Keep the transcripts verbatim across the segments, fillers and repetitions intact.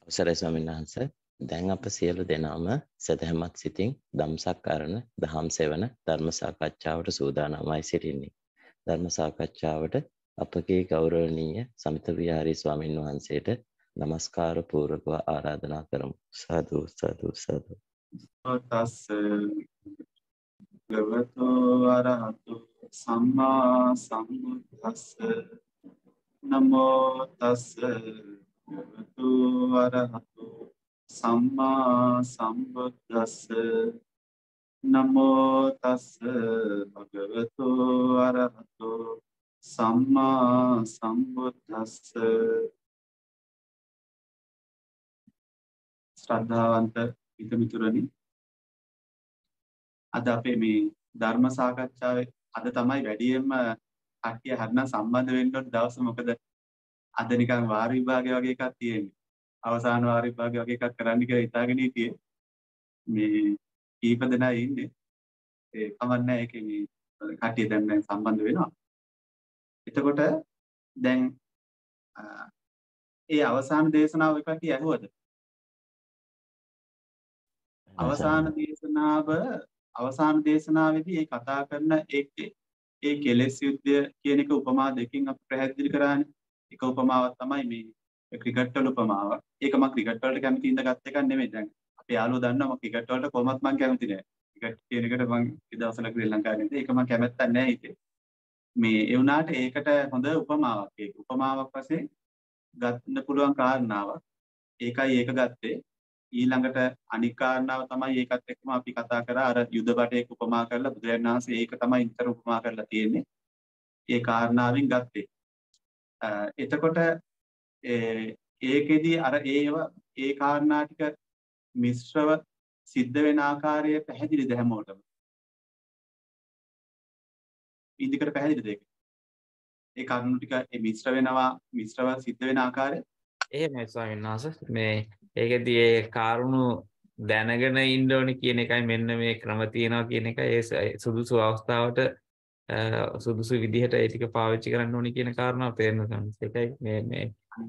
අවසරයි ස්වාමීන් වහන්සේ. දැන් අප සියලු දෙනාම සදහැමත් සිතින් ධම්සක් අරණ දහම් සෙවන ධර්ම සාකච්ඡාවට සූදානම්වයි සිටින්නේ. ධර්ම සාකච්ඡාවට අපගේ ගෞරවනීය සමිත විහාරී ස්වාමීන් වහන්සේට নমස්කාර පූර්වකව ආරාධනා කරමු. සාදු සාදු සාදු. තස් භගවතෝ අරහතු සම්මා සම්බුද්දස්ස නමෝ තස් භගවතු අරහතු සම්මා සම්බුද්දස්ස නමෝ තස් භගවතු අරහතු සම්මා සම්බුද්දස්ස. ශ්‍රද්ධාවන්ත හිතමිතුරනි, අද අපේ මේ ධර්ම සාකච්ඡාවේ අද තමයි වැඩියෙන්ම කට්ටිය හරිනම් සම්බන්ධ වෙන්න ඕන දවස. මොකද අද නිකන් වාර විභාගය වගේ එකක් තියෙන්නේ. අවසාන වාර විභාගය වගේ එකක් කරන්න කියලා හිතාගෙන හිටියේ. මේ කීප දෙනා ඉන්නේ. ඒ කමන්නේ ඒකේ මේ කට්ටිය දැන් දැන් සම්බන්ධ වෙනවා. එතකොට දැන් ඒ අවසාන දේශනාව ඔය කට්ටිය ඇහුවද? අවසාන දේශනාව අවසාන දේශනාවේදී ඒ කතා කරන ඒ ඒ කෙලෙස් යුද්ධය කියන එක උපමා දෙකකින් අපි පැහැදිලි කරානේ. එක උපමාවක් තමයි මේ ක්‍රිකට් වල උපමාව. ඒක මම ක්‍රිකට් වලට කැමති ඉඳ ගත්ත එකක් නෙමෙයි. දැන් අපේ යාළුවෝ දන්නවා මම ක්‍රිකට් වලට කොහොමත් මම කැමති නෑ. ක්‍රිකට් කියන එකට මම ඒ දවස්වල ශ්‍රී ලංකාවේ ඉඳි ඒක මම කැමැත්තක් නෑ හිතේ. මේ ඒ වුණාට ඒකට හොඳ උපමාවක්. ඒක උපමාවක් වශයෙන් ගන්න පුළුවන් කාරණාවක්. ඒකයි ඒක ගත්තේ. ඊළඟට අනික් කාරණාව තමයි ඒකත් එක්කම අපි කතා කරා අර යුද බටේක උපමා කරලා බුදුරජාණන් වහන්සේ ඒක තමයි විතර උපමා කරලා තියෙන්නේ. ඒ කාරණාවෙන් ගත්තේ. එතකොට ඒකෙදි අර ඒව ඒ කාරණා ටික මිශ්‍රව සිද්ධ වෙන ආකාරය පැහැදිලිද හැමෝටම? ඉදිකට පැහැදිලිද ඒක? ඒ කරුණු ටික ඒ මිශ්‍ර වෙනවා මිශ්‍රව සිද්ධ වෙන ආකාරය එහෙමයි ස්වාමීන් වහන්සේ. මේ ඒකෙදී ඒ කාරුණු දැනගෙන ඉන්න ඕනේ කියන එකයි මෙන්න මේ ක්‍රම තියෙනවා කියන එකයි ඒ සුදුසු අවස්ථාවට සුදුසු විදිහට ඒ ටික පාවිච්චි කරන්න ඕනේ කියන කාරණාව තේරෙනවා. ඒකයි මේ මේ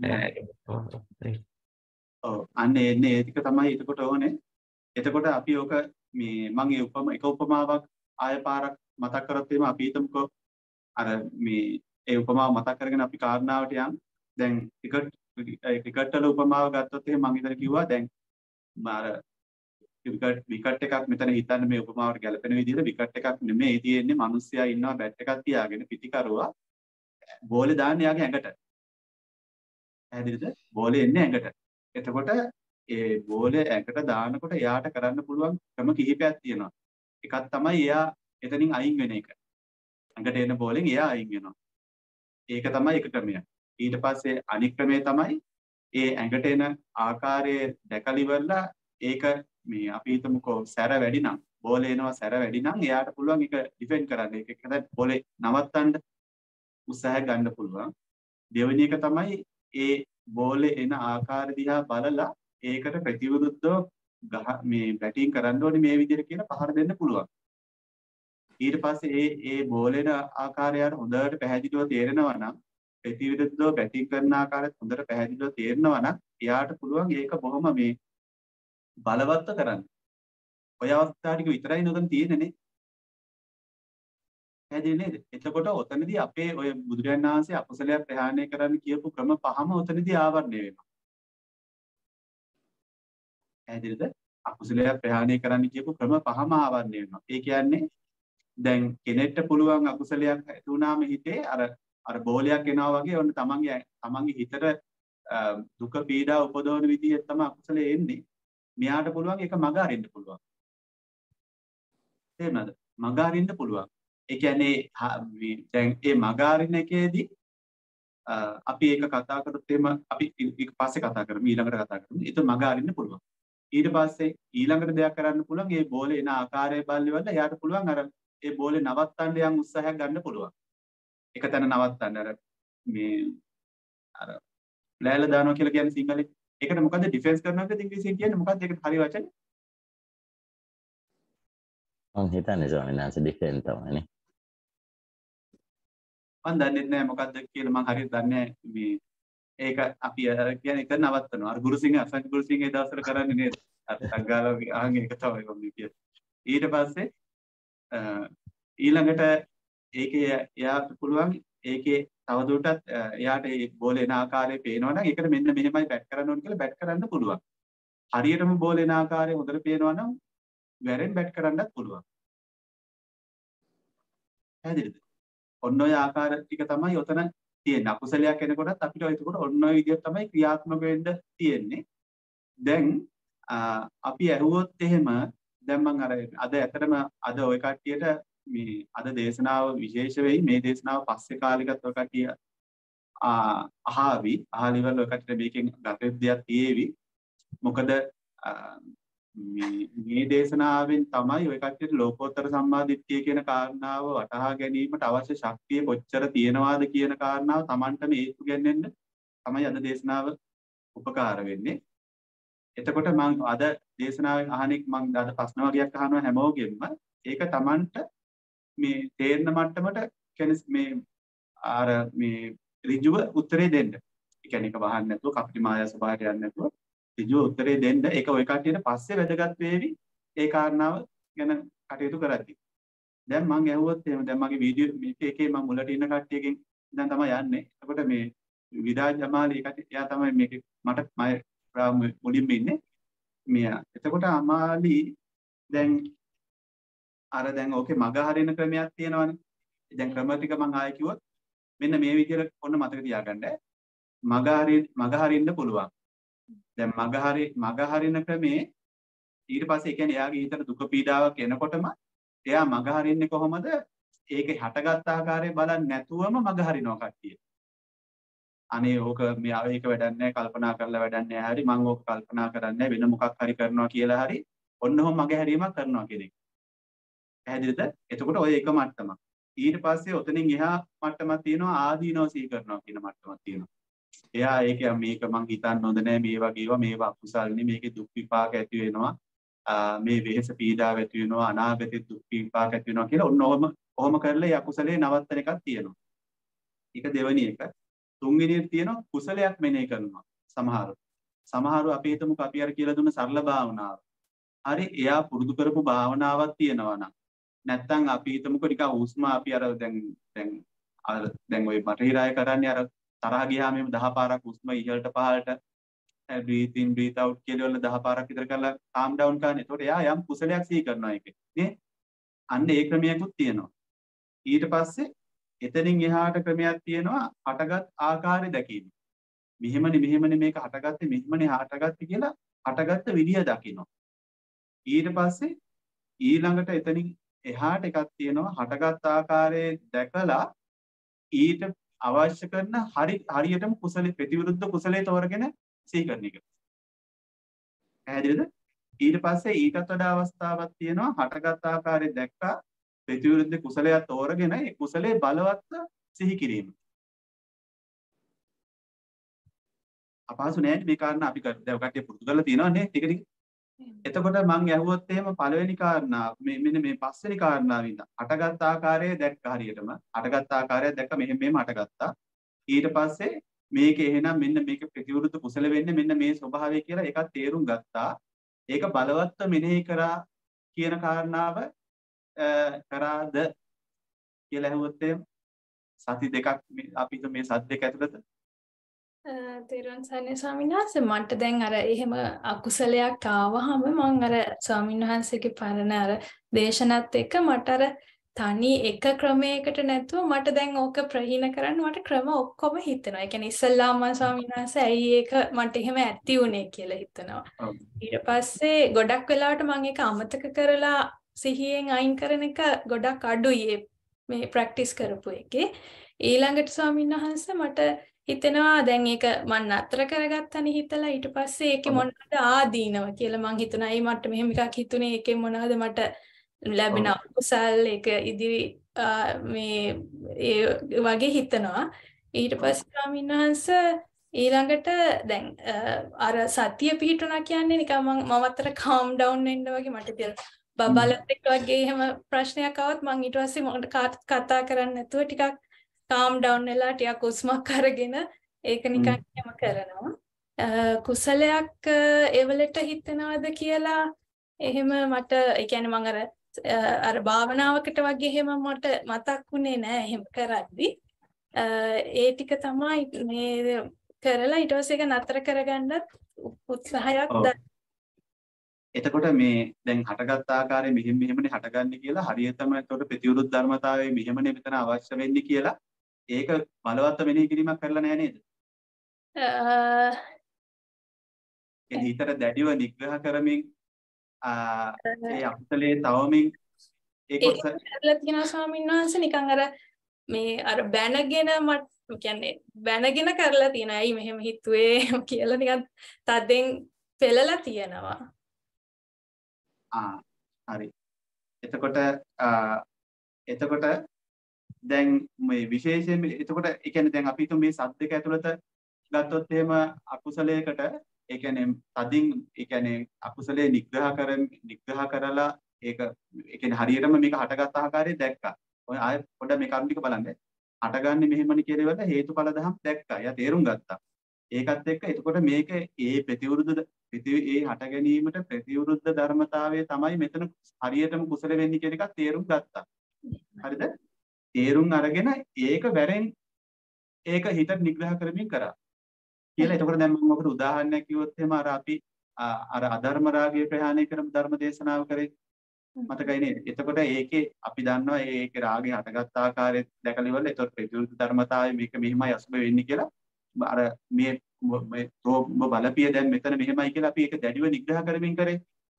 ඔව් අන්න එන්නේ ඒ ටික තමයි එතකොට ඕනේ. එතකොට අපි ඔක මේ මම ඒ උපම එක උපමාවක් ආය පාරක් මතක් කරත් එimhe අපි හිතමුකෝ අර මේ ඒ උපමාව මතක් කරගෙන අපි කාරණාවට යන්. දැන් ක්‍රිකට් ක්‍රිකට් වල උපමාව ගත්තොත් එහෙනම් මම ඉතින් කිව්වා දැන් අර ක්‍රිකට් විකට් එකක් මෙතන හිතන්න මේ උපමාවට ගැලපෙන විදිහට විකට් එකක් නෙමෙයි තියෙන්නේ. මිනිස්සයා ඉන්නවා බැට් එකක් තියාගෙන පිටිකරුවා බෝලේ දාන්නේ යාගේ ඇඟට. පැහැදිලිද? බෝලේ එන්නේ ඇඟට. එතකොට ඒ බෝලේ ඇඟට දානකොට එයාට කරන්න පුළුවන් ක්‍රම කිහිපයක් තියෙනවා. එකක් තමයි එයා එතනින් අයින් වෙන එක. ඇඟට එන බෝලෙන් එයා අයින් වෙනවා. ඒක තමයි එක ක්‍රමය. ඊට පස්සේ අනිත් ක්‍රමය තමයි ඒ ඇඟට එන ආකාරයේ දැකලිවලා ඒක මේ අපි හිතමුකෝ සැර වැඩි නම් බෝලේ එනවා සැර වැඩි නම් එයාට පුළුවන් ඒක ඩිෆෙන්ඩ් කරන්න. ඒක තමයි බෝලේ නවත්තන්න උත්සාහය ගන්න පුළුවන්. දෙවෙනි එක තමයි ඒ බෝලේ එන ආකාර දිහා බලලා ඒකට ප්‍රතිවිරුද්ධව ගහ මේ බැටිං කරන්න ඕනේ මේ විදිහට කියලා පහර දෙන්න පුළුවන්. ඊට පස්සේ ඒ ඒ බෝලේන ආකාරයට හොඳට පැහැදිලිව තේරෙනවා නම් ප්‍රතිවිරුද්ධව බැටිං කරන ආකාරයත් හොඳට පැහැදිලිව තේරෙනවා නම් එයාට පුළුවන් ඒක බොහොම මේ බලවත්ව කරන්න. ඔය අවස්ථාව ටික විතරයි නෝතන තියෙන්නේ නේ. පැහැදිලි නේද? එතකොට ඔතනදී අපේ ඔය බුදුරජාණන් වහන්සේ අකුසලයක් ප්‍රහාණය කරන්න කියපු ක්‍රම පහම ඔතනදී ආවරණය වෙනවා. පැහැදිලිද? අකුසලයක් ප්‍රහාණය කරන්න කියපු ක්‍රම පහම ආවරණය වෙනවා. ඒ කියන්නේ දැන් කෙනෙක්ට පුළුවන් අකුසලයක් ඇති වුණාම හිතේ අර අර බෝලයක් එනවා වගේ ඔන්න තමන්ගේ තමන්ගේ හිතට දුක පීඩා උපදවන විදිහට තමයි අකුසලේ එන්නේ. මෙයාට පුළුවන් ඒක මග අරින්න පුළුවන්. තේරුණාද? මග අරින්න පුළුවන්. ඒ කියන්නේ දැන් මේ මග අරින එකේදී අපි ඒක කතා කරොත් එහෙම අපි ඊට පස්සේ කතා කරමු ඊළඟට කතා කරමු. ඒක මග අරින්න පුළුවන්. ඊට පස්සේ ඊළඟට දෙයක් කරන්න පුළුවන් මේ බෝලේ එන ආකාරය බලලවල එයාට පුළුවන් අර ඒ බෝලේ නවත්තන්න යම් උත්සාහයක් ගන්න පුළුවන්. එක තැන නවත්තන්න අර මේ අර ලෑල්ල දානවා කියලා කියන්නේ සිංහලෙන්. ඒකට මොකද්ද ඩිෆෙන්ස් කරනවා කියලා ඉංග්‍රීසියෙන් කියන්නේ මොකද්ද? ඒකට හරි වචනේ. මම හිතන්නේ ස්වාමීන් වහන්සේ ඩිෆෙන්ස් තමයිනේ. මම දන්නේ නැහැ මොකද්ද කියලා මම හරියට දන්නේ මේ ඒක අපි කියන්නේ එක නවත්තනවා. අර ගුරුසිංහ අසං ගුරුසිංහ ඒ දවස්වල කරන්නේ නේද? අර සංගාලෝ අහන් ඒක තමයි මම කියන්නේ. ඊට පස්සේ ඊළඟට ඒකේ එයාට පුළුවන් ඒකේ තවදුරටත් එයාට ඒ බෝල එන ආකාරය පේනවා නම් ඒකට මෙන්න මෙහෙමයි බැට් කරන්න ඕන කියලා බැට් කරන්න පුළුවන්. හරියටම බෝල එන ආකාරය හොඳට පේනවා නම් වැරෙන් බැට් කරන්නත් පුළුවන්. පැහැදිලිද? ඔන්න ඔය ආකාර ටික තමයි ඔතන තියෙන්නේ. අකුසලයක් එනකොටත් අපිට ඒකකොට ඔන්න ඔය විදිහට තමයි ක්‍රියාත්මක වෙන්න තියෙන්නේ. දැන් අපි ඇහුවොත් එහෙම දැන් මම අර අද ඇත්තටම අද ඔය කට්ටියට මේ අද දේශනාව විශේෂ වෙයි. මේ දේශනාව පස්සේ කාලෙකත් ඔය කට්ටිය අහාවි. අහලිවල ඔය කට්ටියට මේකෙන් ගත දෙයක් තියේවි. මොකද මේ මේ දේශනාවෙන් තමයි ඔය කට්ටියට ලෝකෝත්තර සම්මාදිට්ඨිය කියන කාරණාව වටහා ගැනීමට අවශ්‍ය ශක්තිය කොච්චර තියෙනවාද කියන කාරණාව Tamanටම හේතු ගන්නෙන්න තමයි අද දේශනාව උපකාර වෙන්නේ. එතකොට මම අද දේශනාවෙන් අහන්නේ මම අද ප්‍රශ්න වගේක් අහනවා හැමෝගෙම. ඒක Tamanට මේ තේරෙන මට්ටමට කියන්නේ මේ අර මේ ඍජුව උත්තරේ දෙන්න. ඒ කියන්නේ ඒක වහන්න නැතුව කපටි මායා ස්වභාවයට යන්නේ නැතුව ඍජුව උත්තරේ දෙන්න. ඒක ඔය කට්ටියට පස්සේ වැදගත් වේවි ඒ කාරණාව ගැන කටයුතු කරද්දී. දැන් මම ඇහුවොත් එහෙම දැන් මගේ වීඩියෝ මේක එකේ මම මුලට ඉන්න කට්ටියකින් දැන් තමයි යන්නේ. එතකොට මේ විරාජ් ජමාලි එකට එයා තමයි මේක මට මම මුලින්ම ඉන්නේ. මෙයා. එතකොට අමාලි දැන් අර දැන් ඕකේ මග හරින ක්‍රමයක් තියෙනවනේ. දැන් ක්‍රම ටික මම ආයෙ කිව්වොත් මෙන්න මේ විදිහට ඔන්න මතක තියාගන්න. මග හරි මග හරින්න පුළුවන්. දැන් මග හරි මග හරින ක්‍රමේ ඊට පස්සේ ඒ කියන්නේ එයාගේ හිතට දුක පීඩාවක් එනකොටම එයා මග හරින්නේ කොහොමද? ඒකේ හටගත් ආකාරය බලන්නේ නැතුවම මග හරිනවා කට්ටිය. අනේ ඕක මේ ඒක වැඩක් නැහැ කල්පනා කරලා වැඩක් නැහැ හරි මම ඕක කල්පනා කරන්නේ වෙන මොකක් හරි කරනවා කියලා හරි ඔන්න ඔහොම මග හැරීමක් කරනවා කෙනෙක්. පැහැදිලිද? එතකොට ඔය එක මට්ටමක්. ඊට පස්සේ ඔතනින් එහා මට්ටමක් තියෙනවා ආදීනව සිහි කරනවා කියන මට්ටමක් තියෙනවා. එයා ඒක මේක මං හිතන්න හොඳ නෑ මේ වගේ ඒවා මේවා අකුසල්නේ මේකේ දුක් විපාක ඇති වෙනවා. මේ වෙහෙස පීඩාව ඇති වෙනවා අනාගතේ දුක් විපාක ඇති වෙනවා කියලා ඔන්න ඔහොම ඔහොම කරලා ඒ අකුසලේ නවත්තන එකක් තියෙනවා. ඒක දෙවෙනි එක. තුන්වෙනියට තියෙනවා කුසලයක් මෙනෙහි කරනවා සමහරව. සමහරව අපි හිතමුකෝ අපි අර කියලා දුන්න සරල භාවනාව. හරි එයා පුරුදු කරපු භාවනාවක් තියෙනවා නම් නැත්තම් අපි හිතමුකෝ ටිකක් උස්ම අපි අර දැන් දැන් අර දැන් ওই මටහිරාය කරන්නේ අර තරහ ගියාම එම දහ පාරක් උස්ම ඉහළට පහළට breathe in breathe out කියලා වල දහ පාරක් විතර කරලා calm down කරන්නේ. ඒතකොට එයා යම් කුසලයක් සිහි කරනවා ඒකේ. නේ? අන්න ඒ ක්‍රමයක්ත් තියෙනවා. ඊට පස්සේ එතනින් එහාට ක්‍රමයක් තියෙනවා හටගත් ආකාරය දැකීම. මෙහෙමනේ මෙහෙමනේ මේක හටගත්තේ මෙහෙමනේ හටගත්තේ කියලා හටගත්ත විදිය දකිනවා. ඊට පස්සේ ඊළඟට එතනින් එහාට එකක් තියෙනවා හටගත් ආකාරයේ දැකලා ඊට අවශ්‍ය කරන හරි හරියටම කුසල ප්‍රතිවිරුද්ධ කුසලයේ තෝරගෙන සිහි කරන එක. පැහැදිලිද? ඊට පස්සේ ඊටත් වඩා අවස්ථාවක් තියෙනවා හටගත් ආකාරයේ දැක්කා ප්‍රතිවිරුද්ධ කුසලයක් තෝරගෙන ඒ කුසලයේ බලවත්ව සිහි කිරීම. අපහසු නෑනේ මේ කාරණා අපි දැන් කට්ටිය පුරුදු කරලා තියෙනවා නේ ටික ටික. එතකොට මම ඇහුවොත් එහෙම පළවෙනි කාරණා මේ මෙන්න මේ පස්වෙනි කාරණාව වින්ද හටගත් ආකාරය දැක්ක හරියටම හටගත් ආකාරය දැක්ක මෙහෙම මෙහෙම හටගත්තා. ඊට පස්සේ මේක එහෙනම් මෙන්න මේක ප්‍රතිවිරුද්ධ කුසල වෙන්නේ මෙන්න මේ ස්වභාවය කියලා ඒකත් තේරුම් ගත්තා. ඒක බලවත්ව මෙනෙහි කරා කියන කාරණාව කරාද කියලා ඇහුවොත් එහෙම සති දෙකක් අපි මේ සත් දෙක ඇතුළත තේරුවන් සරණයි ස්වාමීන් වහන්සේ මට දැන් අර එහෙම අකුසලයක් ආවහම මම අර ස්වාමීන් වහන්සේගේ පරණ අර දේශනත් එක්ක මට අර තනි එක ක්‍රමයකට නැතුව මට දැන් ඕක ප්‍රහීන කරන්න මට ක්‍රම ඔක්කොම හිතෙනවා. ඒ කියන්නේ ඉස්සල්ලාම ස්වාමීන් වහන්සේ ඇයි ඒක මට එහෙම ඇති උනේ කියලා හිතනවා. ඊට පස්සේ ගොඩක් වෙලාවට මම ඒක අමතක කරලා සිහියෙන් අයින් කරන එක ගොඩක් අඩුයි මේ ප්‍රැක්ටිස් කරපු එකේ. ඊළඟට ස්වාමීන් වහන්සේ මට හිතෙනවා දැන් ඒක මම නතර කරගත්තනේ හිතලා ඊට පස්සේ ඒකේ මොනවද ආදීනව කියලා මං හිතුණා. ඒ මට මෙහෙම එකක් හිතුනේ ඒකේ මොනවද මට ලැබෙන කුසල් ඒක ඉදිරි මේ ඒ වගේ හිතනවා. ඊට පස්සේ ස්වාමීන් වහන්සේ ඊළඟට දැන් අර සතිය පිහිටුණා කියන්නේ නිකන් මම මම අතර calm down වෙන්න වගේ මට තියෙන බබලත් එක්ක වගේ එහෙම ප්‍රශ්නයක් ආවත් මං ඊට පස්සේ මට කතා කරන්නේ නැතුව ටිකක් calm down වෙලා ටිකක් උස්මක් අරගෙන ඒක නිකන් එහෙම කරනවා. කුසලයක් එවලට හිතනවාද කියලා එහෙම මට ඒ කියන්නේ මම අර අර භාවනාවකට වගේ එහෙම මට මතක් වුණේ නෑ එහෙම කරද්දි. ඒ ටික තමයි මේ කරලා ඊට පස්සේ ඒක නතර කරගන්නත් උත්සාහයක් දැන්. එතකොට මේ දැන් හටගත් ආකාරය මෙහෙම මෙහෙමනේ හටගන්නේ කියලා හරියටම එතකොට ප්‍රතිවිරුද්ධ ධර්මතාවයේ මෙහෙමනේ මෙතන අවශ්‍ය වෙන්නේ කියලා ඒක බලවත් මෙනෙහි කිරීමක් කරලා නැහැ නේද? ඒ හිතට දැඩිව නිග්‍රහ කරමින් ඒ අකුසලයේ තවමින් ඒ කොටස කරලා තියෙනවා ස්වාමීන් වහන්සේ නිකන් අර මේ අර බැනගෙන මට කියන්නේ බැනගෙන කරලා තියෙනවා. ඇයි මෙහෙම හිතුවේ කියලා නිකන් තදෙන් පෙළලා තියෙනවා. ආ හරි. එතකොට එතකොට දැන් මේ විශේෂයෙන් එතකොට ඒ කියන්නේ දැන් අපි මේ සද්දක ඇතුළත ගත්තොත් එහෙම අකුසලයකට ඒ කියන්නේ තදින් ඒ කියන්නේ අකුසලයේ නිග්‍රහ කරන් නිග්‍රහ කරලා ඒක ඒ කියන්නේ හරියටම මේක හටගත් ආකාරය දැක්කා. ඔය ආයෙ පොඩ්ඩක් මේ කරුණ ටික බලන්න. හටගන්නේ මෙහෙමනි කියලා ඉවරලා හේතුඵල දහම් දැක්කා. එයා තේරුම් ගත්තා. ඒකත් එක්ක එතකොට මේක ඒ ප්‍රතිවිරුද්ධ ප්‍රති ඒ හට ගැනීමට ප්‍රතිවිරුද්ධ ධර්මතාවය තමයි මෙතන හරියටම කුසල වෙන්නේ කියන එකත් තේරුම් ගත්තා. හරිද? තේරුම් අරගෙන ඒක වැරෙන් ඒක හිතට නිග්‍රහ කරමින් කරා. කියලා එතකොට දැන් මම ඔකට උදාහරණයක් කිව්වොත් එහෙම අර අපි අර අධර්ම රාගය ප්‍රහාණය කරමු ධර්ම දේශනාව කරේ මතකයි නේද? එතකොට ඒකේ අපි දන්නවා ඒකේ රාගය හටගත් ආකාරය දැකලා ඉවරලා එතකොට ප්‍රතිවිරුද්ධ ධර්මතාවය මේක මෙහිමයි අසුබ වෙන්නේ කියලා අර මේ මේ තෝ බලපිය දැන් මෙතන මෙහෙමයි කියලා අපි ඒක දැඩිව නිග්‍රහ කරමින් කරේ.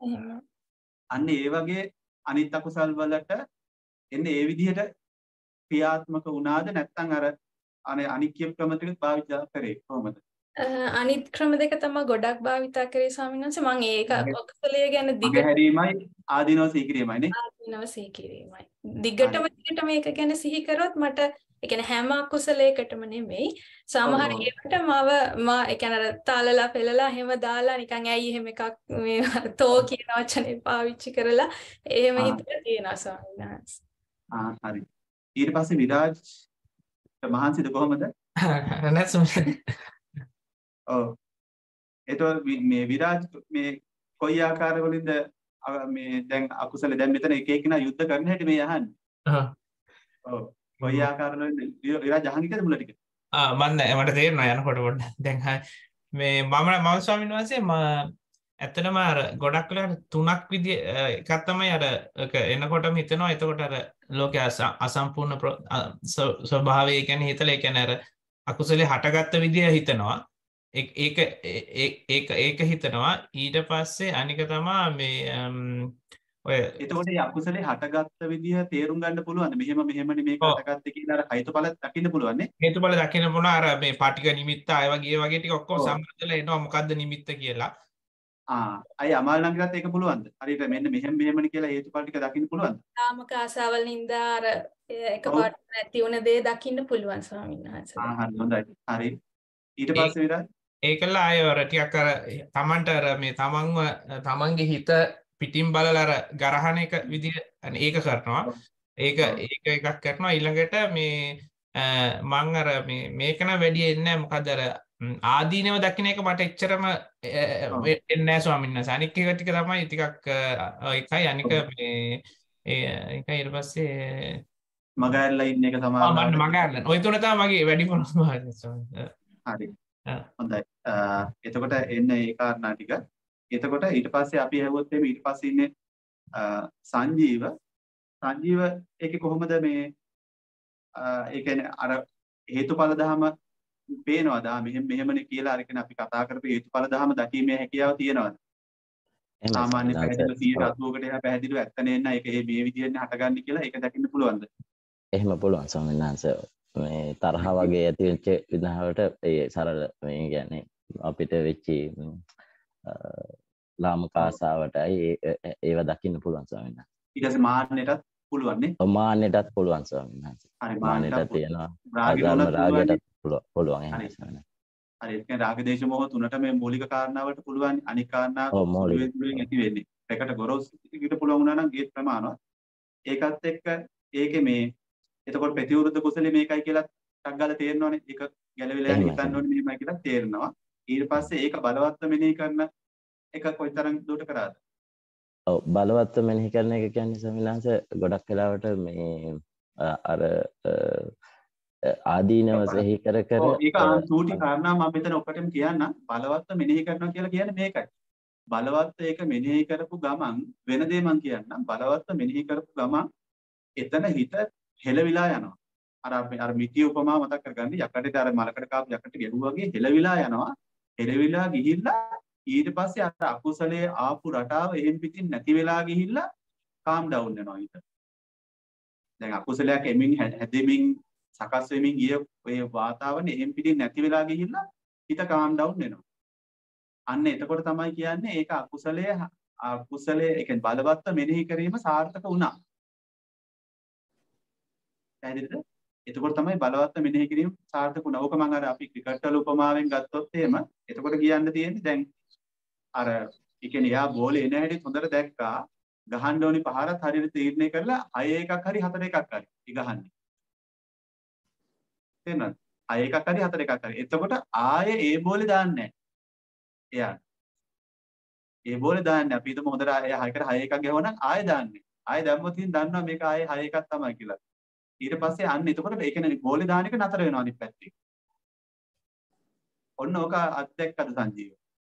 අන්න ඒ වගේ අනිත් අකුසල් වලට එන්නේ ඒ විදිහට ක්‍රියාත්මක වුණාද නැත්නම් අර අනේ අනික් කියපු ක්‍රම ටික භාවිත කරේ කොහොමද? අනිත් ක්‍රම දෙක තමයි ගොඩක් භාවිතා කරේ ස්වාමීන් වහන්සේ. මම ඒක අකුසලයේ ගැන දිගට හැරීමයි ආදීනව සීකිරීමයි නේ. ආදීනව සීකිරීමයි. දිගටම දිගට මේක ගැන සිහි කරොත් මට ඒ කියන්නේ හැම අකුසලයකටම නෙමෙයි සමහර ඒවට මම මා ඒ කියන්නේ අර තාලලා පෙළලා එහෙම දාලා නිකන් ඇයි එහෙම එකක් මේ තෝ කියන වචනේ පාවිච්චි කරලා එහෙම හිතලා තියෙනවා ස්වාමීන් වහන්සේ. ආ හරි. ඊට පස්සේ විරාජ් මහන්සිද කොහමද? නැත්නම් ඔව්. එතකොට මේ විරාජ් මේ කොයි ආකාරවලින්ද මේ දැන් අකුසල දැන් මෙතන එක එකනා යුද්ධ කරන හැටි මේ අහන්නේ. හා. ඔව්. කොයි ආකාරවලින්ද විරාජ් අහන් කිව්වද මුල ටික? ආ මම මට තේරෙනවා යනකොට පොඩ්ඩක්. දැන් මේ මම මම ස්වාමීන් වහන්සේ ඇත්තටම අර ගොඩක් වෙලාවට තුනක් විදිය එකක් තමයි අර එනකොටම හිතනවා එතකොට අර ලෝකයේ අසම්පූර්ණ ස්වභාවය කියන්නේ හිතලා ඒ කියන්නේ අර අකුසලේ හටගත්ත විදිය හිතනවා. ඒක ඒක ඒක හිතනවා ඊට පස්සේ අනික තමයි මේ ඔය එතකොට මේ අකුසලේ හටගත්ත විදිහ තේරුම් ගන්න පුළුවන්ද මෙහෙම මෙහෙමනේ මේක හටගත්තේ කියලා අර හේතුඵල දකින්න පුළුවන් නේ හේතුඵල දකින්න පුළුවන් අර මේ පාටික නිමිත්ත අය වගේ වගේ ටික ඔක්කොම සම්බන්ධලා එනවා මොකද්ද නිමිත්ත කියලා ආ අය අමාල් නංගිලත් ඒක පුළුවන්ද හරියට මෙන්න මෙහෙම මෙහෙමනේ කියලා හේතුඵල ටික දකින්න පුළුවන්ද නාමක ආසාවල් නින්දා අර එකපාරට නැති වුණ දේ දකින්න පුළුවන් ස්වාමීන් වහන්සේ ආ හරි හොඳයි හරි ඊට පස්සේ විරාජ් ඒකලා අය අර ටිකක් අර තමන්ට අර මේ තමන්ව තමන්ගේ හිත පිටින් බලලා අර ගරහන එක විදිහ ඒක කරනවා ඒක ඒක එකක් කරනවා ඊළඟට මේ මං අර මේ මේක නම් වැඩි එන්නේ නැහැ මොකද අර ආදීනව දකින්න එක මට එච්චරම එන්නේ නැහැ ස්වාමීන් වහන්සේ අනික් එක ටික තමයි ටිකක් එකයි අනික මේ ඒක ඊට පස්සේ මගහැරලා ඉන්න එක තමයි ආ මම මගහැරලා ඔය තුන තමයි මගේ වැඩිපුරම හරි හොඳයි එතකොට එන්න ඒ කාරණා ටික එතකොට ඊට පස්සේ අපි හැවුවොත් එimhe ඊට පස්සේ ඉන්නේ සංජීව සංජීව ඒකේ කොහොමද මේ ඒ කියන්නේ අර හේතුඵල ධම පේනවද මෙහෙම මෙහෙමනේ කියලා අරගෙන අපි කතා කරපු හේතුඵල ධම දකීමේ හැකියාව තියෙනවද සාමාන්‍ය පැහැදිලිව සියයට අසූවකට එහා පැහැදිලිව ඇත්ත නෙන්න ඒක මේ විදිහෙන් හටගන්නේ කියලා ඒක දකින්න පුළුවන්ද එහෙම පුළුවන් ස්වාමීන් වහන්සේ මේ තරහ වගේ ඇති වෙච්ච විදිහකට ඒ සරල මේ කියන්නේ අපිට වෙච්ච ලාමක ආසාවටයි ඒව දකින්න පුළුවන් ස්වාමීන් වහන්සේ. ඊට පස්සේ මාන්නයටත් පුළුවන් නේ? ඔව් මාන්නයටත් පුළුවන් ස්වාමීන් වහන්සේ. හරි මාන්නයට තියෙනවා. රාගයටත් පුළුවන් එහෙමයි ස්වාමීන් වහන්සේ. හරි ඒ කියන්නේ රාග දේශ මොහ තුනට මේ මූලික කාරණාවලට පුළුවන් අනික් කාරණා සුළුවෙන් ඇති වෙන්නේ. ඒකට ගොරෝසු ටිකට පුළුවන් වුණා නම් ගේත් ප්‍රමාණවත්. ඒකත් එක්ක ඒකේ මේ එතකොට ප්‍රතිවිරුද්ධ කුසලයේ මේකයි කියලා ටක් ගාලා තේරෙනවනේ. ඒක ගැලවිලා යන හිතන්න ඕනේ මෙහෙමයි කියලා තේරෙනවා. ඊට පස්සේ ඒක බලවත්ව මෙනෙහි කරන එක කොයිතරම් දුරට කරාද? ඔව් බලවත්ව මෙනෙහි කරන එක කියන්නේ ස්වාමීන් වහන්සේ ගොඩක් වෙලාවට මේ අර ආදීනව සිහි කර කර ඔව් ඒක අන්තිමට කාරණා මම මෙතන ඔකටම කියන්නම් බලවත්ව මෙනෙහි කරනවා කියලා කියන්නේ මේකයි. බලවත්ව ඒක මෙනෙහි කරපු ගමන් වෙන දේ මම කියන්නම් බලවත්ව මෙනෙහි කරපු ගමන් එතන හිත හෙලවිලා යනවා. අර අර මිටි උපමාව මතක් කරගන්න යකඩට අර මලකට කාපු යකඩට ගැහුවා වගේ හෙලවිලා යනවා. හෙලවිලා ගිහිල්ලා ඊට පස්සේ අර අකුසලයේ ආපු රටාව එහෙම් පිටින් නැති වෙලා ගිහිල්ලා කාම් ඩවුන් වෙනවා හිත. දැන් අකුසලයක් එමින් හැදෙමින් සකස් වෙමින් ගිය ඔය වාතාවරණය එහෙම් පිටින් නැති වෙලා ගිහිල්ලා හිත කාම් ඩවුන් වෙනවා. අන්න එතකොට තමයි කියන්නේ ඒක අකුසලයේ අකුසලයේ ඒ කියන්නේ බලවත්ව මෙනෙහි කිරීම සාර්ථක වුණා. පැහැදිලිද? එතකොට තමයි බලවත්ව මෙනෙහි කිරීම සාර්ථක වුණා. ඕක මම අර අපි ක්‍රිකට් වල උපමාවෙන් ගත්තොත් එහෙම එතකොට කියන්න තියෙන්නේ දැන් අර ඒ කියන්නේ යා බෝලේ එන හැටි හොඳට දැක්කා. ගහන්න ඕනි පහරත් හරියට තීරණය කරලා හය එකක් හරි හතර එකක් හරි ඉගහන්නේ. තේරෙනවද? හය එකක් හරි හතර එකක් හරි. එතකොට ආයේ ඒ බෝලේ දාන්නේ නැහැ. එයා. ඒ බෝලේ දාන්නේ අපි හිතමු හොඳට එයා හයකට හය එකක් ගහවනම් ආයේ දාන්නේ. ආයේ දැම්මොත් ඉතින් දන්නවා මේක ආයේ හය එකක් තමයි කියලා. ඊට පස්සේ අන්න එතකොට ඒ කියන්නේ බෝලේ දාන එක නතර වෙනවා අනිත් පැත්තේ. ඔන්න ඕක අත්දැක්කද සංජීව?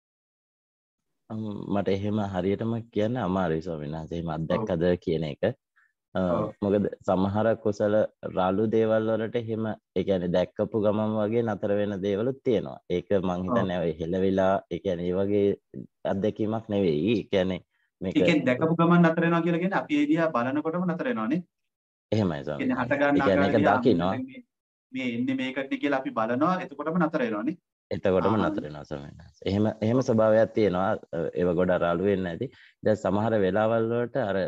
මට එහෙම හරියටම කියන්න අමාරුයි ස්වාමීන් වහන්සේ. එහෙම අත්දැක්කද කියන එක. මොකද සමහර කුසල රාලු දේවල් වලට එහෙම ඒ කියන්නේ දැක්කපු ගමන් වගේ නතර වෙන දේවලුත් තියෙනවා. ඒක මං හිතන්නේ ඔය හෙලවිලා ඒ කියන්නේ ඒ වගේ අත්දැකීමක් නෙවෙයි. ඒ කියන්නේ මේක ඒ කියන්නේ දැකපු ගමන් නතර වෙනවා කියලා කියන්නේ අපි ඒ දිහා බලනකොටම නතර වෙනවානේ. එහෙමයි ස්වාමීන් වහන්සේ. හට ගන්න ආකාරය මේ එන්නේ මේකට කියලා අපි බලනවා එතකොටම නතර වෙනවානේ. එතකොටම නතර වෙනවා ස්වාමීන් වහන්සේ. එහෙම එහෙම ස්වභාවයක් තියෙනවා. ඒව ගොඩ රාලු වෙන්නේ නැති. දැන් සමහර වෙලාවල් වලට අර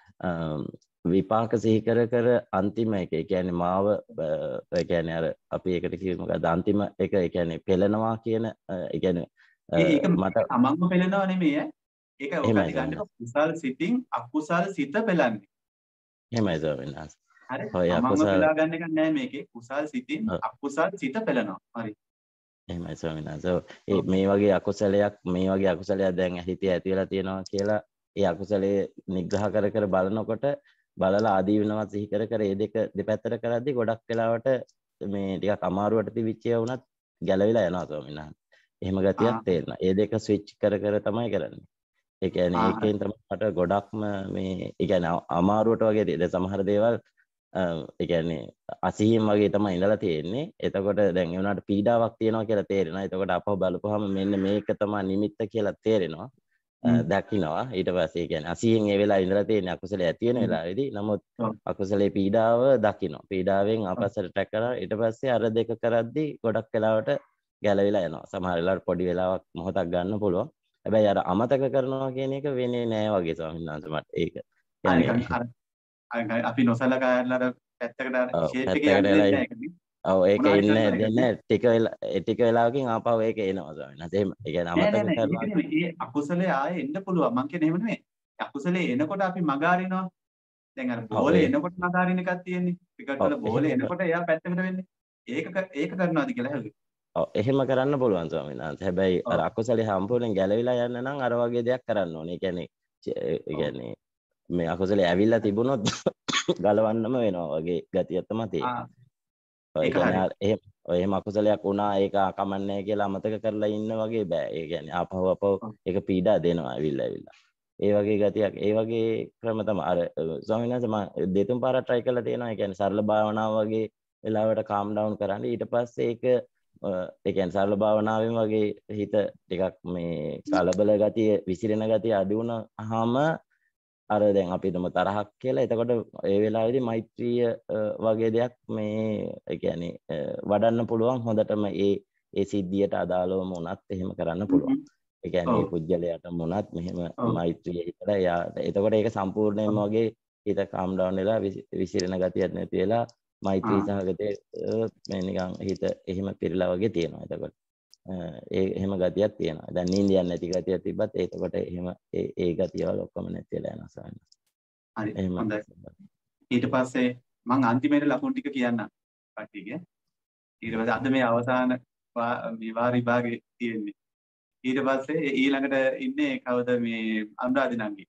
විපාක සිහි කර කර අන්තිම එක ඒ කියන්නේ මාව ඒ කියන්නේ අර අපි ඒකට කිව්ව මොකද අන්තිම එක ඒ කියන්නේ පෙළනවා කියන ඒ කියන්නේ මට අමංග පෙළනවා නෙමෙයි ඈ. ඒක ඔකට ගන්න කුසල් සිතින් අකුසල් සිත පෙළන්නේ. එහෙමයි ස්වාමීන් වහන්සේ. හරි. අමංග පෙළා ගන්න එක නෑ මේකේ. කුසල් සිතින් අකුසල් සිත පෙළනවා. හරි. එහෙමයි ස්වාමීන් වහන්සේ. ඒ මේ වගේ අකුසලයක් මේ වගේ අකුසලයක් දැන් හිතේ ඇති වෙලා තියෙනවා කියලා ඒ අකුසලයේ නිග්‍රහ කර කර බලනකොට බලලා ආදී වෙනවා සිහි කර කර මේ දෙක දෙපැත්තට කරද්දී ගොඩක් වෙලාවට මේ ටිකක් අමාරුවට තිබිච්ච ඒවා වුණත් ගැලවිලා යනවා ස්වාමීන් වහන්සේ. එහෙම ගතියක් තේරෙනවා. මේ දෙක ස්විච් කර කර තමයි කරන්නේ. ඒ කියන්නේ ඒකෙන් තමයි මට ගොඩක්ම මේ ඒ කියන්නේ අමාරුවට වගේ දේ. දැන් සමහර දේවල් ඒ කියන්නේ අසීහින් වගේ තමයි ඉඳලා තියෙන්නේ. එතකොට දැන් ඒ වුණාට පීඩාවක් තියෙනවා කියලා තේරෙනවා. එතකොට අපව බලපුවාම මෙන්න මේක තමයි නිමිත්ත කියලා තේරෙනවා. දකින්නවා ඊට පස්සේ කියන්නේ අසීයෙන් ඒ වෙලාවේ ඉඳලා තියෙන අකුසලයේ ඇති වෙන වෙලාවේදී නමුත් අකුසලයේ පීඩාව දකින්න පීඩාවෙන් අපස්සට ටැක් කරලා ඊට පස්සේ අර දෙක කරද්දී ගොඩක් වෙලාවට ගැලවිලා යනවා සමහර වෙලාවට පොඩි වෙලාවක් මොහොතක් ගන්න පුළුවන් හැබැයි අර අමතක කරනවා කියන එක වෙන්නේ නෑ වගේ ස්වාමීන් වහන්සේ මට ඒක කියන්නේ අපි නොසලකා යනලා පැත්තකට ෂේප් එකේ යන්නේ නැහැ ඔව් ඒක ඉන්නේ දෙන්නේ ටික වෙලා ටික වෙලාවකින් ආපහු ඒක එනවා ස්වාමීන් වහන්සේ. එහෙම ඒ කියන්නේ අමතක කරනවා. මේ අකුසලයේ ආයේ එන්න පුළුවන්. මං කියන්නේ එහෙම නෙමෙයි. අකුසලයේ එනකොට අපි මගාරිනවා. දැන් අර බෝලේ එනකොට මගාරින එකක් තියෙන්නේ. ක්‍රිකට් වල බෝලේ එනකොට එයා පැත්තකට වෙන්නේ. ඒක ඒක කරනවාද කියලා හැදුවේ. ඔව් එහෙම කරන්න පුළුවන් ස්වාමීන් වහන්සේ. හැබැයි අර අකුසලයේ සම්පූර්ණයෙන් ගැලවිලා යන්න නම් අර වගේ දෙයක් කරන්න ඕනේ. ඒ කියන්නේ ඒ කියන්නේ මේ අකුසලයේ ඇවිල්ලා තිබුණොත් ගලවන්නම වෙනවා වගේ ගතියක් තමයි තියෙන්නේ. එහෙම එහෙම අකුසලයක් වුණා ඒක කමන්නේ කියලා අමතක කරලා ඉන්න වගේ බෑ. ඒ කියන්නේ ආපහු ආපහු ඒක පීඩා දෙනවා ඇවිල්ලා ඇවිල්ලා. ඒ වගේ ගතියක් ඒ වගේ ක්‍රම තමයි අර ස්වාමීන් වහන්සේ මම දෙතුන් පාරක් try කරලා තියෙනවා. ඒ කියන්නේ සරල භාවනාව වගේ වෙලාවට calm down කරන්න. ඊට පස්සේ ඒක ඒ කියන්නේ සරල භාවනාවෙන් වගේ හිත ටිකක් මේ කලබල ගතිය විසිරෙන ගතිය අඩු වුණාම අර දැන් අපි හිතමු තරහක් කියලා. එතකොට ඒ වෙලාවේදී මෛත්‍රිය වගේ දෙයක් මේ ඒ කියන්නේ වඩන්න පුළුවන් හොඳටම ඒ ඒ සිද්ධියට අදාළවම වුණත් එහෙම කරන්න පුළුවන්. ඒ කියන්නේ මේ පුජ්‍යලයටම වුණත් මෙහෙම මෛත්‍රිය හිතලා එයා එතකොට ඒක සම්පූර්ණයෙන්ම වගේ හිත calm down වෙලා විසිරෙන ගතියක් නැති වෙලා මෛත්‍රී සහගතේ මේ නිකන් හිත එහෙම පිරලා වගේ තියෙනවා. එතකොට ඒ එහෙම ගතියක් තියෙනවා. දැන් නිින්දියක් නැති ගතියක් තිබ්බත් ඒකට එහෙම ඒ ඒ ගතියවල ඔක්කොම නැති වෙලා යනවා සාරණ. හරි. හොඳයි. ඊට පස්සේ මම අන්තිමේට ලකුණු ටික කියන්නම් කට්ටියගේ. ඊට පස්සේ අද මේ අවසාන මේ වාර විභාගේ තියෙන්නේ. ඊට පස්සේ ඊළඟට ඉන්නේ කවුද මේ අනුරාධ නංගි.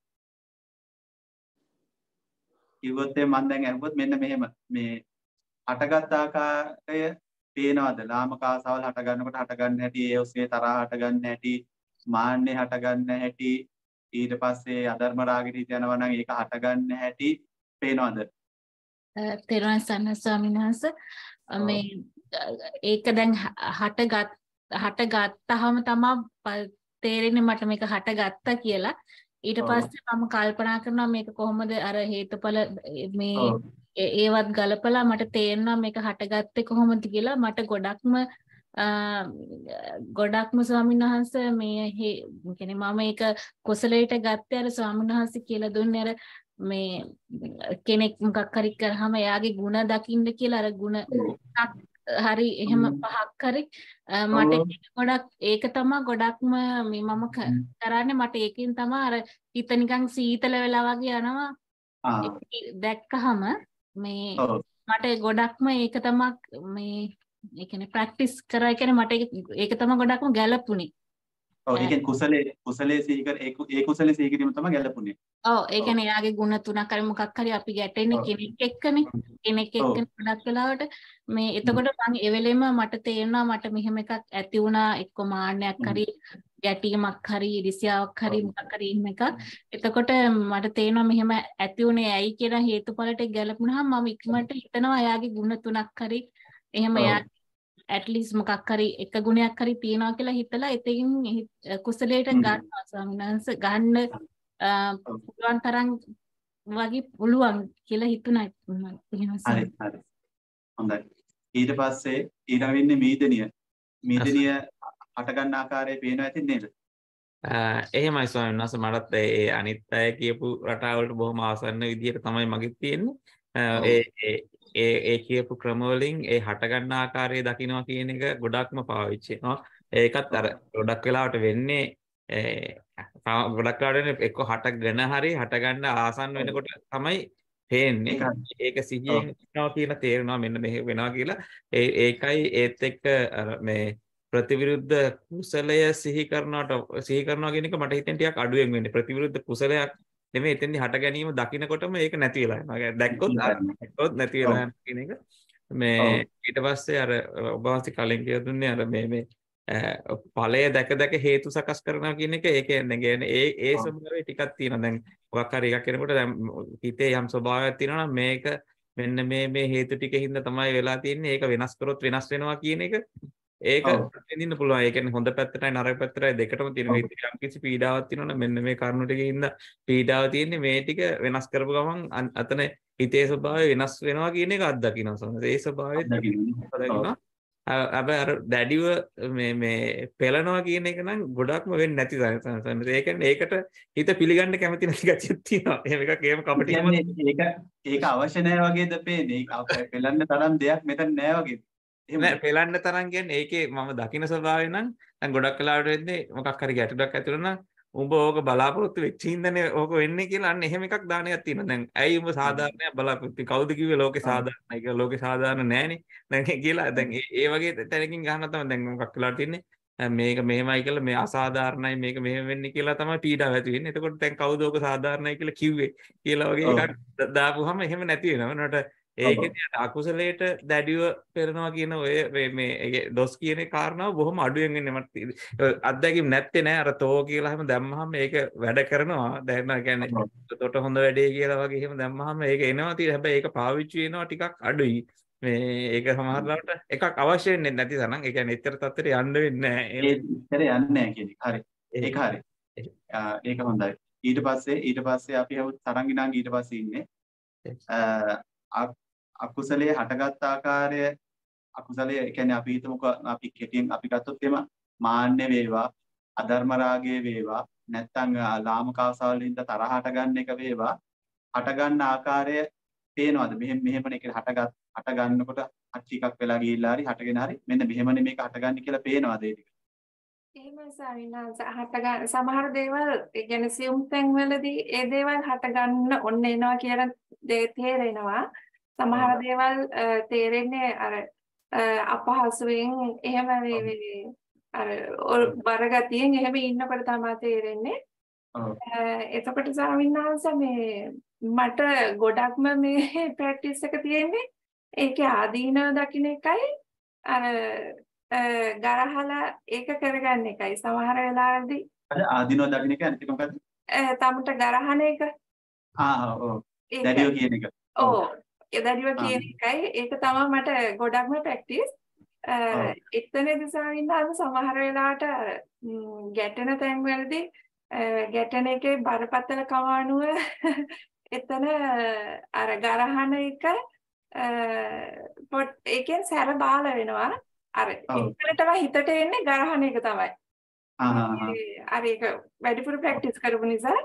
කිව්වොත් මම දැන් අහුවොත් මෙන්න මෙහෙම මේ හටගත් ආකාරය පේනවද? ලාමක ආසාවල් හට ගන්නකොට හට ගන්න හැටි, ඒ ඔස්සේ තරහ හට ගන්න හැටි, මාන්නේ හට ගන්න හැටි, ඊට පස්සේ අධර්ම රාගෙට හිත යනවා නම් ඒක හට ගන්න හැටි පේනවද? තෙරුවන් සරණයි ස්වාමීන් වහන්සේ. මේ ඒක දැන් හටගත් හටගත්තාම තමයි තේරෙන්නේ මට මේක හටගත්තා කියලා. ඊට පස්සේ මම කල්පනා කරනවා මේක කොහොමද අර හේතුඵල මේ ඒවත් ගලපලා මට තේරෙනවා මේක හටගත්තේ කොහොමද කියලා. මට ගොඩක්ම ගොඩක්ම ස්වාමීන් වහන්සේ මේ කියන්නේ මම ඒක කුසලයට ගත්තේ අර ස්වාමීන් වහන්සේ කියලා දුන්නේ අර මේ කෙනෙක් මොකක් හරි කරාම එයාගේ ಗುಣ දකින්න කියලා අර ಗುಣ හරි එහෙම පහක් හරි මට ගොඩක් ඒක තමයි ගොඩක්ම මේ මම කරන්නේ. මට ඒකෙන් තමයි අර හිත නිකන් සීතල වෙලා වගේ යනවා. දැක්කහම මේ මට ගොඩක්ම ඒක තමයි මේ ඒ කියන්නේ ප්‍රැක්ටිස් කරා කියන්නේ මට ඒක තමයි ගොඩක්ම ගැළපුණේ. ඔව් ඒ කියන්නේ කුසලයේ කුසලයේ සීකර ඒ කුසලයේ සීකිරීම තමයි ගැළපුණේ. ඔව් ඒ කියන්නේ එයාගේ ಗುಣ තුනක් හරි මොකක් හරි අපි ගැටෙන්නේ කෙනෙක් එක්කනේ. කෙනෙක් එක්ක ගොඩක් වෙලාවට මේ එතකොට මම ඒ වෙලෙම මට තේරෙනවා මට මෙහෙම එකක් ඇති වුණා එක්ක මාන්නයක් හරි ගැටීමක් හරි ඉරිසියාවක් හරි මොකක් හරි එහෙම එකක්. එතකොට මට තේරෙනවා මෙහෙම ඇති උනේ ඇයි කියලා හේතුඵලට ගැලපුණාම මම ඉක්මනට හිතනවා එයාගේ ಗುಣ තුනක් හරි එහෙම එයා at least මොකක් හරි එක ගුණයක් හරි තියනවා කියලා හිතලා එතකින් කුසලයට ගන්නවා ස්වාමීන් වහන්සේ. ගන්න පුළුවන් තරම් වගේ පුළුවන් කියලා හිතුණා. හරි හරි. හොඳයි. ඊට පස්සේ ඊළඟ වෙන්නේ මීදනිය. මීදනිය හට ගන්න ආකාරය පේනවා ඇතින් නේද? එහෙමයි ස්වාමීන් වහන්සේ. මටත් ඒ අනිත් අය කියපු රටාවලට බොහොම ආසන්න විදියට තමයි මගෙත් තියෙන්නේ. ඒ ඒ ඒ කියපු ක්‍රම වලින් ඒ හට ගන්න ආකාරය දකින්නවා කියන එක ගොඩක්ම පාවිච්චි වෙනවා. ඒකත් අර ගොඩක් වෙලාවට වෙන්නේ ගොඩක් වෙලාවට එක්ක හටගෙන හරි හට ගන්න ආසන්න වෙනකොට තමයි පේන්නේ. ඒක සිහියෙන් ඉන්නවා කියලා තේරෙනවා මෙන්න මෙහෙ වෙනවා කියලා. ඒ ඒකයි ඒත් එක්ක මේ ප්‍රතිවිරුද්ධ කුසලය සිහි කරනවට සිහි කරනවා කියන එක මට හිතෙන් ටිකක් අඩුවෙන් වෙන්නේ. ප්‍රතිවිරුද්ධ කුසලයක් නෙමෙයි එතෙන්දි හට ගැනීම දකින්නකොටම ඒක නැති වෙලා යනවා. දැක්කොත් දැක්කොත් නැති වෙලා යන කියන එක. මේ ඊට පස්සේ අර ඔබ වහන්සේ කලින් කියලා දුන්නේ අර මේ මේ ඵලය දැක දැක හේතු සකස් කරනවා කියන එක. ඒක කියන්නේ ඒ ඒ ස්වභාවය ටිකක් තියෙනවා. දැන් මොකක් හරි එකක් කෙනෙකුට දැන් හිතේ යම් ස්වභාවයක් තියෙනවා නම් මේක මෙන්න මේ මේ හේතු ටිකින්ද තමයි වෙලා තියෙන්නේ. ඒක වෙනස් කරොත් වෙනස් වෙනවා කියන එක. ඒක දෙන්න පුළුවන්. ඒ කියන්නේ හොඳ පැත්තටයි නරක පැත්තටයි දෙකටම තියෙනවා. හිතේ යම් කිසි පීඩාවක් තියෙනවා නම් මෙන්න මේ කරුණු ටිකින්ද පීඩාව තියෙන්නේ මේ ටික වෙනස් කරපු ගමන් අතන හිතේ ස්වභාවය වෙනස් වෙනවා කියන එක අත්දකින්න සමහර. ඒ ස්වභාවය දකින්න. හැබැයි අර දැඩිව මේ මේ පෙළනවා කියන එක නම් ගොඩක්ම වෙන්නේ නැති සමහර. ඒ කියන්නේ ඒකට හිත පිළිගන්න කැමති නැති ගැතියක් තියෙනවා. එහෙම එකක් එහෙම කපටිකම ඒක ඒක අවශ්‍ය නැහැ වගේද පේන්නේ. ඒක පෙළන්න තරම් දෙයක් මෙතන නැහැ වගේ. නෑ පෙළන්න තරම් කියන්නේ ඒකේ මම දකින්න ස්වභාවය නම් දැන් ගොඩක් වෙලාවට වෙන්නේ මොකක් හරි ගැටලුවක් ඇති වෙනවා නම් උඹ ඕක බලාපොරොත්තු වෙච්ච හින්දානේ ඕක වෙන්නේ කියලා අන්න එහෙම එකක් දානයක් තියෙනවා. දැන් ඇයි උඹ සාධාරණයක් බලාපොරොත්තු කවුද කිව්වේ ලෝකේ සාධාරණයි කියලා? ලෝකේ සාධාරණ නෑනේ. දැන් කියලා දැන් ඒ වගේ තැනකින් ගහනවා තමයි දැන් මොකක් වෙලාවට තින්නේ මේක මෙහෙමයි කියලා මේ අසාධාරණයි මේක මෙහෙම වෙන්නේ කියලා තමයි පීඩාව ඇති වෙන්නේ. එතකොට දැන් කවුද ඕක සාධාරණයි කියලා කිව්වේ කියලා වගේ එකක් දාපුවම එහෙම නැති වෙනවා. නේද? ඒකෙදී අකුසලයට දැඩිව පෙරනවා කියන ඔය මේ දොස් කියන කාරණාව බොහොම අඩුවෙන් වෙන්නේ මට අත්දැකීම් නැත්තේ නෑ. අර තෝ කියලා හැම දැම්මහම මේක වැඩ කරනවා. දැන් කියන්නේ තොට හොඳ වැඩේ කියලා වගේ එහෙම දැම්මහම ඒක එනවා තියෙන. හැබැයි ඒක පාවිච්චි වෙනවා ටිකක් අඩුයි. මේ ඒක සමහරවිට එකක් අවශ්‍ය වෙන්නේ නැති තරම්. ඒ කියන්නේ එච්චර තත්ත්වයට යන්න වෙන්නේ නෑ. ඒතර යන්නේ නෑ කියන එක. හරි. ඒක හරි. ඒක හොඳයි. ඊට පස්සේ ඊට පස්සේ අපි හවු තරංගිනාගේ ඊට පස්සේ ඉන්නේ අකුසලයේ හටගත් ආකාරය අකුසලයේ කියන්නේ අපි හිතමුකෝ අපි කෙටියෙන් අපි ගත්තොත් එම මාන්නේ වේවා අධර්ම රාගයේ වේවා නැත්නම් ලාමක ආසාවලින්ද තරහ හට ගන්න එක වේවා හට ගන්න ආකාරය පේනවද මෙහෙම මෙහෙමනේ කියලා හටගත් හට ගන්නකොට ටිකක් වෙලා ගිහිල්ලා හරි හටගෙන හරි මෙන්න මෙහෙමනේ මේක හටගන්නේ කියලා පේනවද ඒ ටික? එහෙමයි සාවිනාස හට ගන්න සමහර දේවල් ඒ කියන්නේ සියුම් තැන් වලදී ඒ දේවල් හට ගන්න ඔන්න එනවා කියලා දේ තේරෙනවා. සමහර දේවල් තේරෙන්නේ අර අපහසුයෙන් එහෙම අර බරගතියෙන් එහෙම ඉන්නකොට තමයි තේරෙන්නේ. එතකොට ස්වාමීන් වහන්සේ මේ මට ගොඩක්ම මේ ප්‍රැක්ටිස් එක තියෙන්නේ ඒකේ ආදීනව දකින්න එකයි අර ගරහලා ඒක කරගන්න එකයි. සමහර වෙලාවදී අර ආදීනව දකින්න එක අනිත් එක මොකද්ද? තමට ගරහන එක. ආ ඔව්. දැඩිව කියන එක. ඔව්. ඒ දැඩිව කියන එකයි. ඒක තමයි මට ගොඩක්ම ප්‍රැක්ටිස්. එතනදී ස්වාමීන් වහන්සේ සමහර වෙලාවට අර ගැටෙන තැන් වලදී ගැටෙන එකේ බරපතල කමානුව එතන අර ගරහන එක පොත් ඒකෙන් සැර බාල වෙනවා. අර ඉස්සරටම හිතට එන්නේ ගරහන එක තමයි. අර ඒක වැඩිපුර ප්‍රැක්ටිස් කරපු නිසා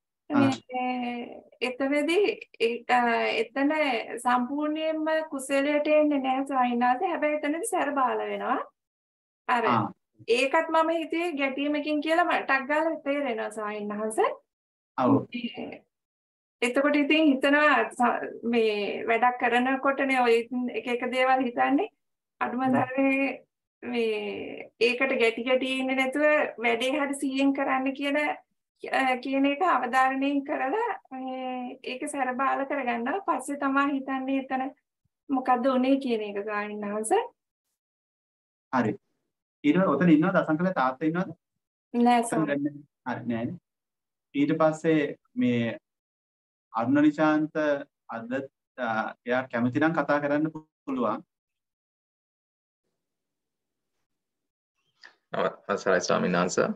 එතනදී එතන සම්පූර්ණයෙන්ම කුසලයට එන්නේ නැහැ ස්වාමීන් වහන්සේ. හැබැයි එතනදී සැර බාල වෙනවා. අර ඒකත් මම හිතුවේ ගැටීමකින් කියලා මටක් ගාලා තේරෙනවා ස්වාමීන් වහන්සේ. ඔව්. එතකොට ඉතින් හිතනවා මේ වැඩක් කරනකොටනේ ඔය එක එක දේවල් හිතන්නේ අඩුම තරමේ මේ ඒකට ගැටි ගැටි ඉන්නේ නැතුව වැඩේ හරි සිහියෙන් කරන්න කියන කියන එක අවධාරණයෙන් කරලා මේ ඒක සරබාල කරගන්නවා. පස්සේ තමයි හිතන්නේ එතන මොකද්ද උනේ කියන එක ස්වාමීන් වහන්සේ. හරි. ඊට පස්සේ ඔතන ඉන්නවද අසංකල තාත්තා ඉන්නවද? නෑ සර්. හරි නෑනේ. ඊට පස්සේ මේ අරුණ නිශාන්ත අද එයා කැමති නම් කතා කරන්න පුළුවන්. අවසරයි ස්වාමීන් වහන්සේ.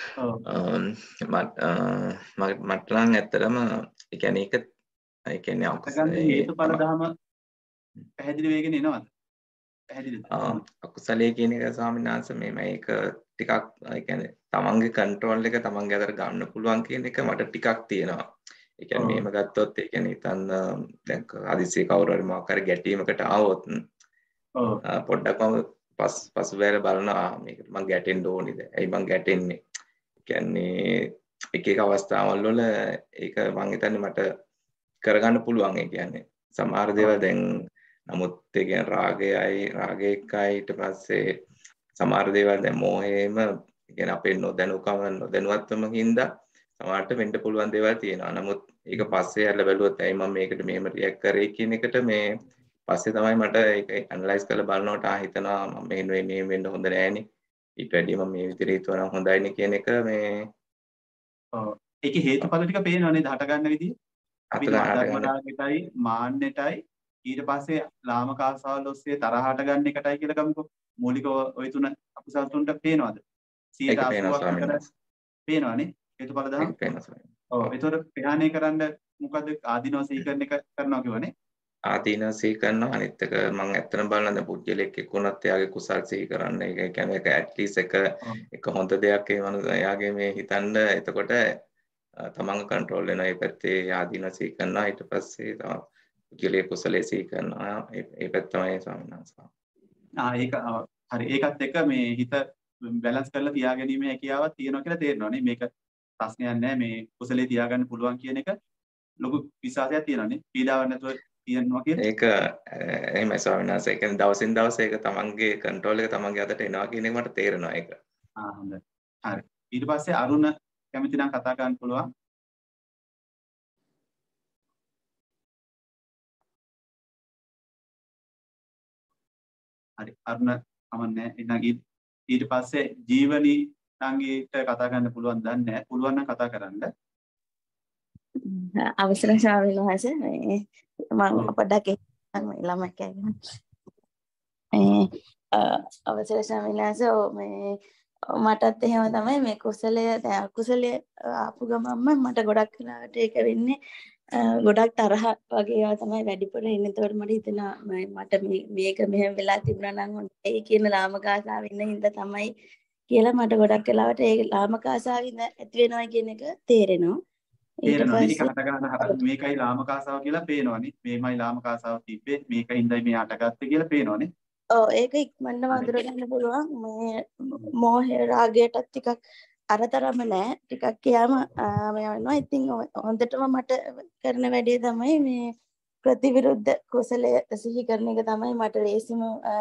මට මට නම් ඇත්තටම ඒ කියන්නේ ඒක ඒ කියන්නේ අකුසලයේ හේතුඵල ධම පැහැදිලි වෙගෙන එනවද? පැහැදිලිද? අකුසලයේ කියන එක ස්වාමීන් වහන්සේ මේ මේක ටිකක් ඒ කියන්නේ තමන්ගේ කන්ට්‍රෝල් එක තමන්ගේ අතට ගන්න පුළුවන් කියන එක මට ටිකක් තියෙනවා. ඒ කියන්නේ මේව ගත්තොත් ඒ කියන්නේ හිතන්න දැන් හදිස්සියේ කවුරු හරි මොකක් හරි ගැටීමකට ආවොත් ඔව් පොඩ්ඩක්ම පස් පසුබෑර බලනවා මේකට මං ගැටෙන්න ඕනේද? ඇයි මං ගැටෙන්නේ? කියන්නේ එක එක අවස්ථාවල් වල ඒක මං හිතන්නේ මට කරගන්න පුළුවන්. ඒ කියන්නේ සමහර දේවල් දැන් නමුත් ඒ කියන්නේ රාගයයි රාගය එක්කයි ඊට පස්සේ සමහර දේවල් දැන් මෝහයේම ඒ කියන්නේ අපේ නොදැනුකම නොදැනුවත්වම හින්දා සමහරට වෙන්න පුළුවන් දේවල් තියෙනවා. නමුත් ඒක පස්සේ හැල්ල බැලුවොත් ඇයි මම මේකට මෙහෙම රියැක්ට් කරේ කියන එකට මේ පස්සේ තමයි මට ඒක ඇනලයිස් කරලා බලනකොට ආ හිතනවා මම මේ නෙවෙයි මේ වෙන්න හොඳ නෑනේ. ඊට වැඩිය මම මේ විදිහට හිතුවා නම් හොඳයිනේ කියන එක මේ ඔව් ඒකේ හේතුඵල ටික පේනවා නේද හට ගන්න විදිය. අපි ධර්මරාගයටයි මාන්නයටයි ඊට පස්සේ ලාමක ආසාවල් ඔස්සේ තරහට ගන්න එකටයි කියලා ගමුකෝ. මූලික ඔය තුන අකුසල් තුනට පේනවද? ඒක පේනවා ස්වාමීන් වහන්සේ. පේනවනේ හේතුඵල දහම්. ඒක පේනවා ස්වාමීන්. ඔව් ඒතකොට ප්‍රහාණය කරන්න මොකද ආදීනව සීකරන එක කරනවා කියවනේ. ආදීනව සිහි කරනවා. අනිත් එක මම ඇත්තටම බලන දැන් පුජ්‍යලෙක් එක්කුණත් එයාගේ කුසල් සිහි කරන්න. ඒ කියන්නේ ඒක ඇට්ලිස්ට් එක එක හොඳ දෙයක් ඒ මනුස්ස එයාගේ මේ හිතන්න. එතකොට තමන්ව කන්ට්‍රෝල් වෙනවා. ඒ පැත්තේ ආදීනව සිහි කරනවා. ඊට පස්සේ තමයි පුජ්‍යලේ කුසලේ සිහි කරනවා. ඒ පැත්ත තමයි ස්වාමීන් වහන්සේ. ආ ඒක හරි. ඒකත් එක මේ හිත බැලන්ස් කරලා තියාගැනීමේ හැකියාවක් තියෙනවා කියලා තේරෙනවා නේ. මේක ප්‍රශ්නයක් නෑ. මේ කුසලේ තියාගන්න පුළුවන් කියන එක ලොකු විශ්වාසයක් තියෙනවා නේ. පීඩාවක් නැතුව තියෙනවා කියලා. ඒක එහෙමයි ස්වාමීන් වහන්සේ. ඒ කියන්නේ දවසින් දවස ඒක තමන්ගේ කන්ට්‍රෝල් එක තමන්ගේ අතට එනවා කියන එක මට තේරෙනවා ඒක. ආ හොඳයි. හරි. ඊට පස්සේ අරුණ කැමති නම් කතා කරන්න පුළුවන්. හරි. අරුණ කමන්නේ. එන්නගී ඊට පස්සේ ජීවනී නංගීට කතා කරන්න පුළුවන් දන්නේ නැහැ. පුළුවන් නම් කතා කරන්න. අවසරයි ස්වාමීන් වහන්සේ. මේ මම පොඩ්ඩක් ළමයි කියන්න. ඒ අවසරයි ස්වාමීන් වහන්සේ මේ මටත් එහෙම තමයි මේ කුසලය දැන් අකුසලයේ ආපු ගමන්ම මට ගොඩක් වෙලාවට ඒක වෙන්නේ ගොඩක් තරහ වගේ ඒවා තමයි වැඩිපුර ඉන්නේ. ඒතකොට මට හිතෙනවා මට මේක මෙහෙම වෙලා තිබුණා නම් හොඳයි කියන ලාමක ආසාව ඉන්න හින්දා තමයි කියලා මට ගොඩක් වෙලාවට ඒ ලාමක ආසාවින් ඇති වෙනවා කියන එක තේරෙනවා. තේරෙනවා. මේක හට ගන්න හට මේකයි ලාමක ආසාව කියලා පේනවනේ. මේමයි ලාමක ආසාව තිබ්බේ. මේකින්දයි මේ හටගත්තේ කියලා පේනවනේ. ඔව් ඒක ඉක්මනට වඳුර ගන්න පුළුවන්. මේ මෝහය රාගයටත් ටිකක් අරතරම නෑ. ටිකක් කියාම මේ වෙනවා. ඉතින් හොඳටම මට කරන වැඩේ තමයි මේ ප්‍රතිවිරුද්ධ කුසලය සිහි කරන එක තමයි මට ලේසිම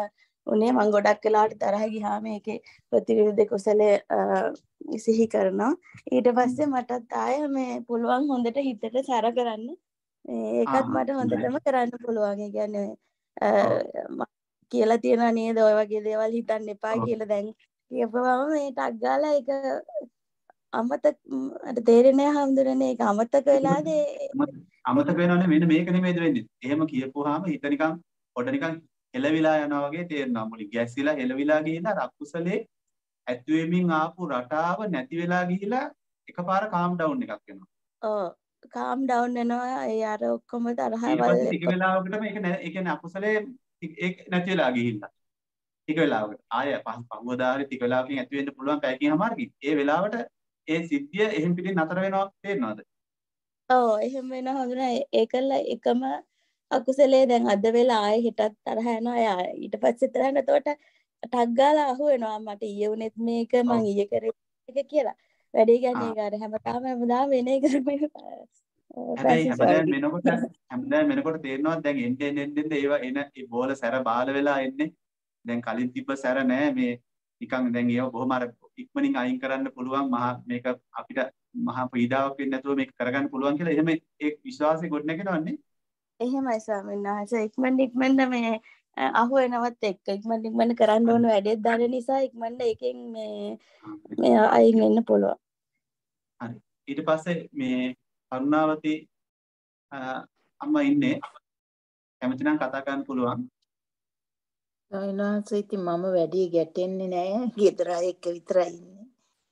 උනේ මම ගොඩක් වෙලාවට තරහ ගියාම ඒකේ ප්‍රතිවිරුද්ධ කුසලයේ සිහි කරනවා. ඊට පස්සේ මටත් ආය මේ පුළුවන් හොඳට හිතට සැර කරන්න. ඒකත් මට හොඳටම කරන්න පුළුවන්. ඒ කියන්නේ කියලා තියනවා නේද ඔය වගේ දේවල් හිතන්න එපා කියලා. දැන් කියපුවම මේ ටක් ගාලා ඒක අමතක අර තේරෙන්නේ නැහැ හඳුනන්නේ. ඒක අමතක වෙලාද අමතක වෙනවනේ. මෙන්න මේක නෙමෙයිද වෙන්නේ. එහෙම කියපුවාම හිත නිකන් පොඩ නිකන් හෙලවිලා යනවා වගේ තේරෙනවා. මුලින් ගැස්සිලා හෙලවිලා ගිහින් අර අකුසලේ ඇතුවේමින් ආපු රටාව නැති වෙලා ගිහිලා එකපාර කාම් ඩවුන් එකක් වෙනවා. ඔව් කාම් ඩවුන් වෙනවා. ඒ අර ඔක්කොම තරහවල් ඊට පස්සේ ටික වෙලාවකටම ඒක ඒ කියන්නේ අකුසලේ ඒක නැති වෙලා ගිහිල්ලා. ටික වෙලාවකට ආය පහවදාරි ටික වෙලාවකින් ඇති වෙන්න පුළුවන් පැයකින් හමාරකින්. ඒ වෙලාවට ඒ සිද්ධිය එහෙම් පිටින් නතර වෙනවා තේරෙනවද? ඔව් එහෙම වෙනවා හඳුනා. ඒකල එකම අකුසලයේ දැන් අද වෙලා ආයෙ හෙටත් තරහ යනවා. ඊට පස්සේ තරහ එතකොට ටක් ගාලා අහු වෙනවා මට ඊයේ උනේත් මේක මං ඊයේ කරේ එක කියලා. වැඩි කියන්නේ ඒක අර හැමදාම හැමදාම වෙන එක නෙමෙයි. හැබැයි හැමදාම වෙනකොට හැමදාම වෙනකොට තේරෙනවා දැන් එන්න එන්න එන්න ඒවා එන ඒ බෝල සැර බාල වෙලා එන්නේ. දැන් කලින් තිබ්බ සැර නෑ මේ නිකන් දැන් ඒව බොහොම අර ඉක්මනින් අයින් කරන්න පුළුවන් මහා මේක අපිට මහා පීඩාවක් වෙන්නේ නැතුව මේක කරගන්න පුළුවන් කියලා එහෙම ඒ විශ්වාසය ගොඩ නැගෙනවන්නේ. එහෙමයි ස්වාමීන් වහන්සේ. ඉක්මන් ඉක්මනට මේ අහු වෙනවත් එක්ක ඉක්මන් ඉක්මන් කරන්න ඕන වැඩේ දාන නිසා ඉක්මනට එකෙන් මේ මේ අයින් වෙන්න පුළුවන්. හරි. ඊට පස්සේ මේ කරුණාවති අම්මා ඉන්නේ. කැමති නම් කතා කරන්න පුළුවන්. ස්වාමීන් ඉතින් මම වැඩි ගැටෙන්නේ නැහැ. ගෙදර අය එක්ක විතරයි ඉන්නේ.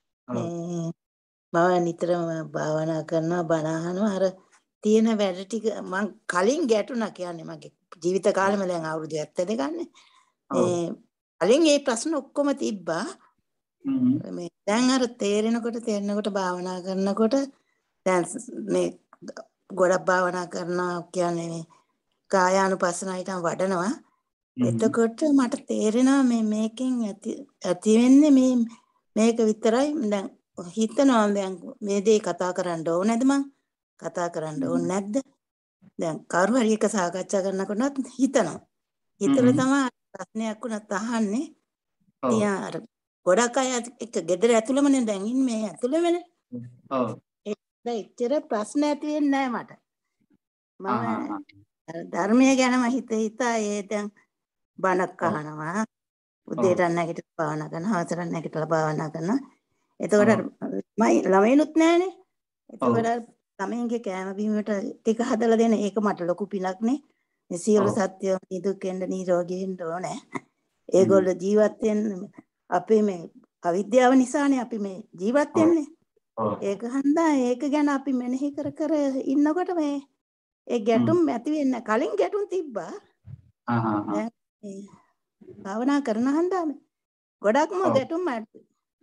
මම නිතරම භාවනා කරනවා බණ අහනවා. අර තියෙන වැඩ ටික මං කලින් ගැටුණා කියන්නේ මගේ ජීවිත කාලෙම දැන් අවුරුදු හැත්තෑ දෙකන්නේ. ඒ කලින් මේ ප්‍රශ්න ඔක්කොම තිබ්බා. මේ දැන් අර තේරෙනකොට තේරෙනකොට භාවනා කරනකොට දැන් මේ ගොඩක් භාවනා කරනවා කියන්නේ මේ කායානුපස්සනාවටම වඩනවා. එතකොට මට තේරෙනවා මේ මේකෙන් ඇති ඇති වෙන්නේ මේ මේක විතරයි. දැන් හිතනවා දැන් මේ දේ කතා කරන්න ඕනේද මං කතා කරන්න ඕනේ නැද්ද? දැන් කවුරු හරි එක සාකච්ඡා කරනකොටත් හිතනවා. හිතලා තමයි ප්‍රශ්නයක් උනත් අහන්නේ. තියා අර ගොඩක් අය එක ගෙදර ඇතුළෙමනේ දැන් ඉන්නේ මේ ඇතුළෙමනේ. ඔව්. ඒක ඉතර ප්‍රශ්න ඇති වෙන්නේ නැහැ මට. මම ධර්මයේ ගැනම හිත හිතා ඒ දැන් බණක් අහනවා. උදේට නැගිටලා භාවනා කරනවා. හවසට නැගිටලා භාවනා කරනවා. එතකොට මම ළමයිනුත් නැහනේ. එතකොට ළමයින්ගේ කෑම බීමට ටික හදලා දෙන ඒක මට ලොකු පිනක් නේ. මේ සියලු සත්‍යෝ නිදුක්ෙන්ද නිරෝගී වෙන්න ඕනේ. ඒගොල්ලෝ ජීවත් වෙන්න අපේ මේ අවිද්‍යාව නිසානේ අපි මේ ජීවත් වෙන්නේ. ඒක හන්දා ඒක ගැන අපි මෙනෙහි කර කර ඉන්නකොට මේ ඒ ගැටුම් ඇති වෙන්න කලින් ගැටුම් තිබ්බා. දැන් භාවනා කරන හන්දා ගොඩක්ම ගැටුම් ඇති.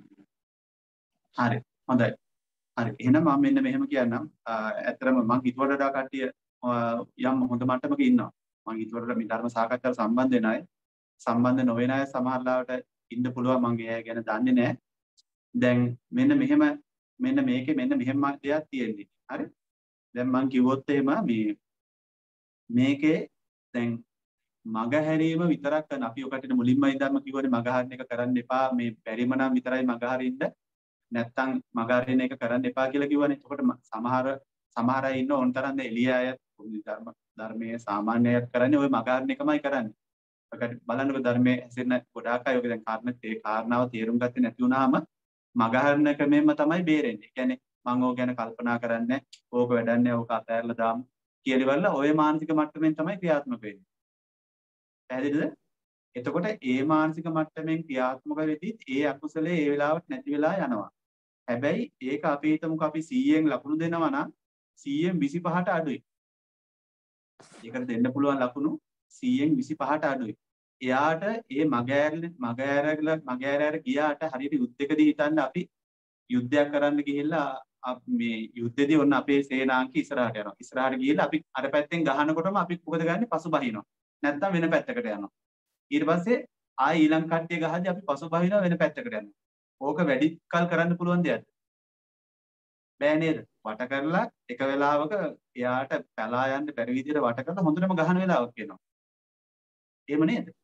හරි හොඳයි. හරි එහෙනම් මම මෙන්න මෙහෙම කියන්නම්. ඇත්තටම මම හිතුවට වඩා කට්ටිය යම් හොඳ මට්ටමක ඉන්නවා. මම හිතුවට මේ ධර්ම සාකච්ඡාවට සම්බන්ධ වෙන අය සම්බන්ධ නොවන අය සමහර ලාවට ඉන්න පුළුවන්. මම ඒ ගැන දන්නේ නැහැ. දැන් මෙන්න මෙහෙම මෙන්න මේකේ මෙන්න මෙහෙම දෙයක් තියෙන්නේ. හරි. දැන් මම කිව්වොත් එහෙම මේ මේකේ දැන් මග හැරීම විතරක් කරන අපි ඔකටට මුලින්ම ඉඳන්ම කිව්වනේ මග හරින එක කරන්න එපා. මේ බැරිම නම් විතරයි මග හරින්න. නැත්තම් මග හරින එක කරන්න එපා කියලා කිව්වනේ. එතකොට සමහර සමහර අය ඉන්න ඕන තරම් එළිය අය ධර්ම ධර්මයේ සාමාන්‍ය අය කරන්නේ ওই මග හරින එකමයි කරන්නේ. ඔකට බලන්නකො ධර්මයේ හැසිරෙන ගොඩාක් අය ඔක දැන් කාරණා ඒ කාරණාව තේරුම් ගත්තේ නැති වුනහම මග හරින ක්‍රමෙම තමයි බේරෙන්නේ. ඒ කියන්නේ මම ඕක ගැන කල්පනා කරන්නේ ඕක වැඩන්නේ ඕක අතහැරලා දාමු කියලා ඉවරලා ওই මානසික මට්ටමින් තමයි ක්‍රියාත්මක වෙන්නේ. පැහැදිලිද? එතකොට ඒ මානසික මට්ටමින් ක්‍රියාත්මක වෙද්දී ඒ අකුසලයේ ඒ වෙලාවට නැති වෙලා යනවා. හැබැයි ඒක අපි හිතමුකෝ අපි සීයෙන් ලකුණු දෙනවා නම් සීයෙන් විසිපහට අඩුයි. ඒකට දෙන්න පුළුවන් ලකුණු සීයෙන් විසිපහට අඩුයි. එයාට ඒ මග ඇරලා මග ඇරලා මග ඇර ගියාට හරියට යුද්ධයකදී හිටන්න අපි යුද්ධයක් කරන්න ගිහිල්ලා මේ යුද්ධෙදී ඔන්න අපේ සේනාංක ඉස්සරහට යනවා. ඉස්සරහට ගිහිල්ලා අපි අර පැත්තෙන් ගහනකොටම අපි මොකද ගන්නේ? පසු බහිනවා. නැත්තම් වෙන පැත්තකට යනවා. ඊට පස්සේ ආයි ඊළඟ කට්ටිය ගහද්දී අපි පසු බහිනවා වෙන පැත්තකට යනවා. ඕක වැඩි කල් කරන්න පුළුවන් දෙයක්ද? බෑ නේද? වට කරලා එක වෙලාවක එයාට පලා යන්න බැරි විදිහට වට කරලා හොඳටම ගහන වෙලාවක් එනවා. එහෙම නේද?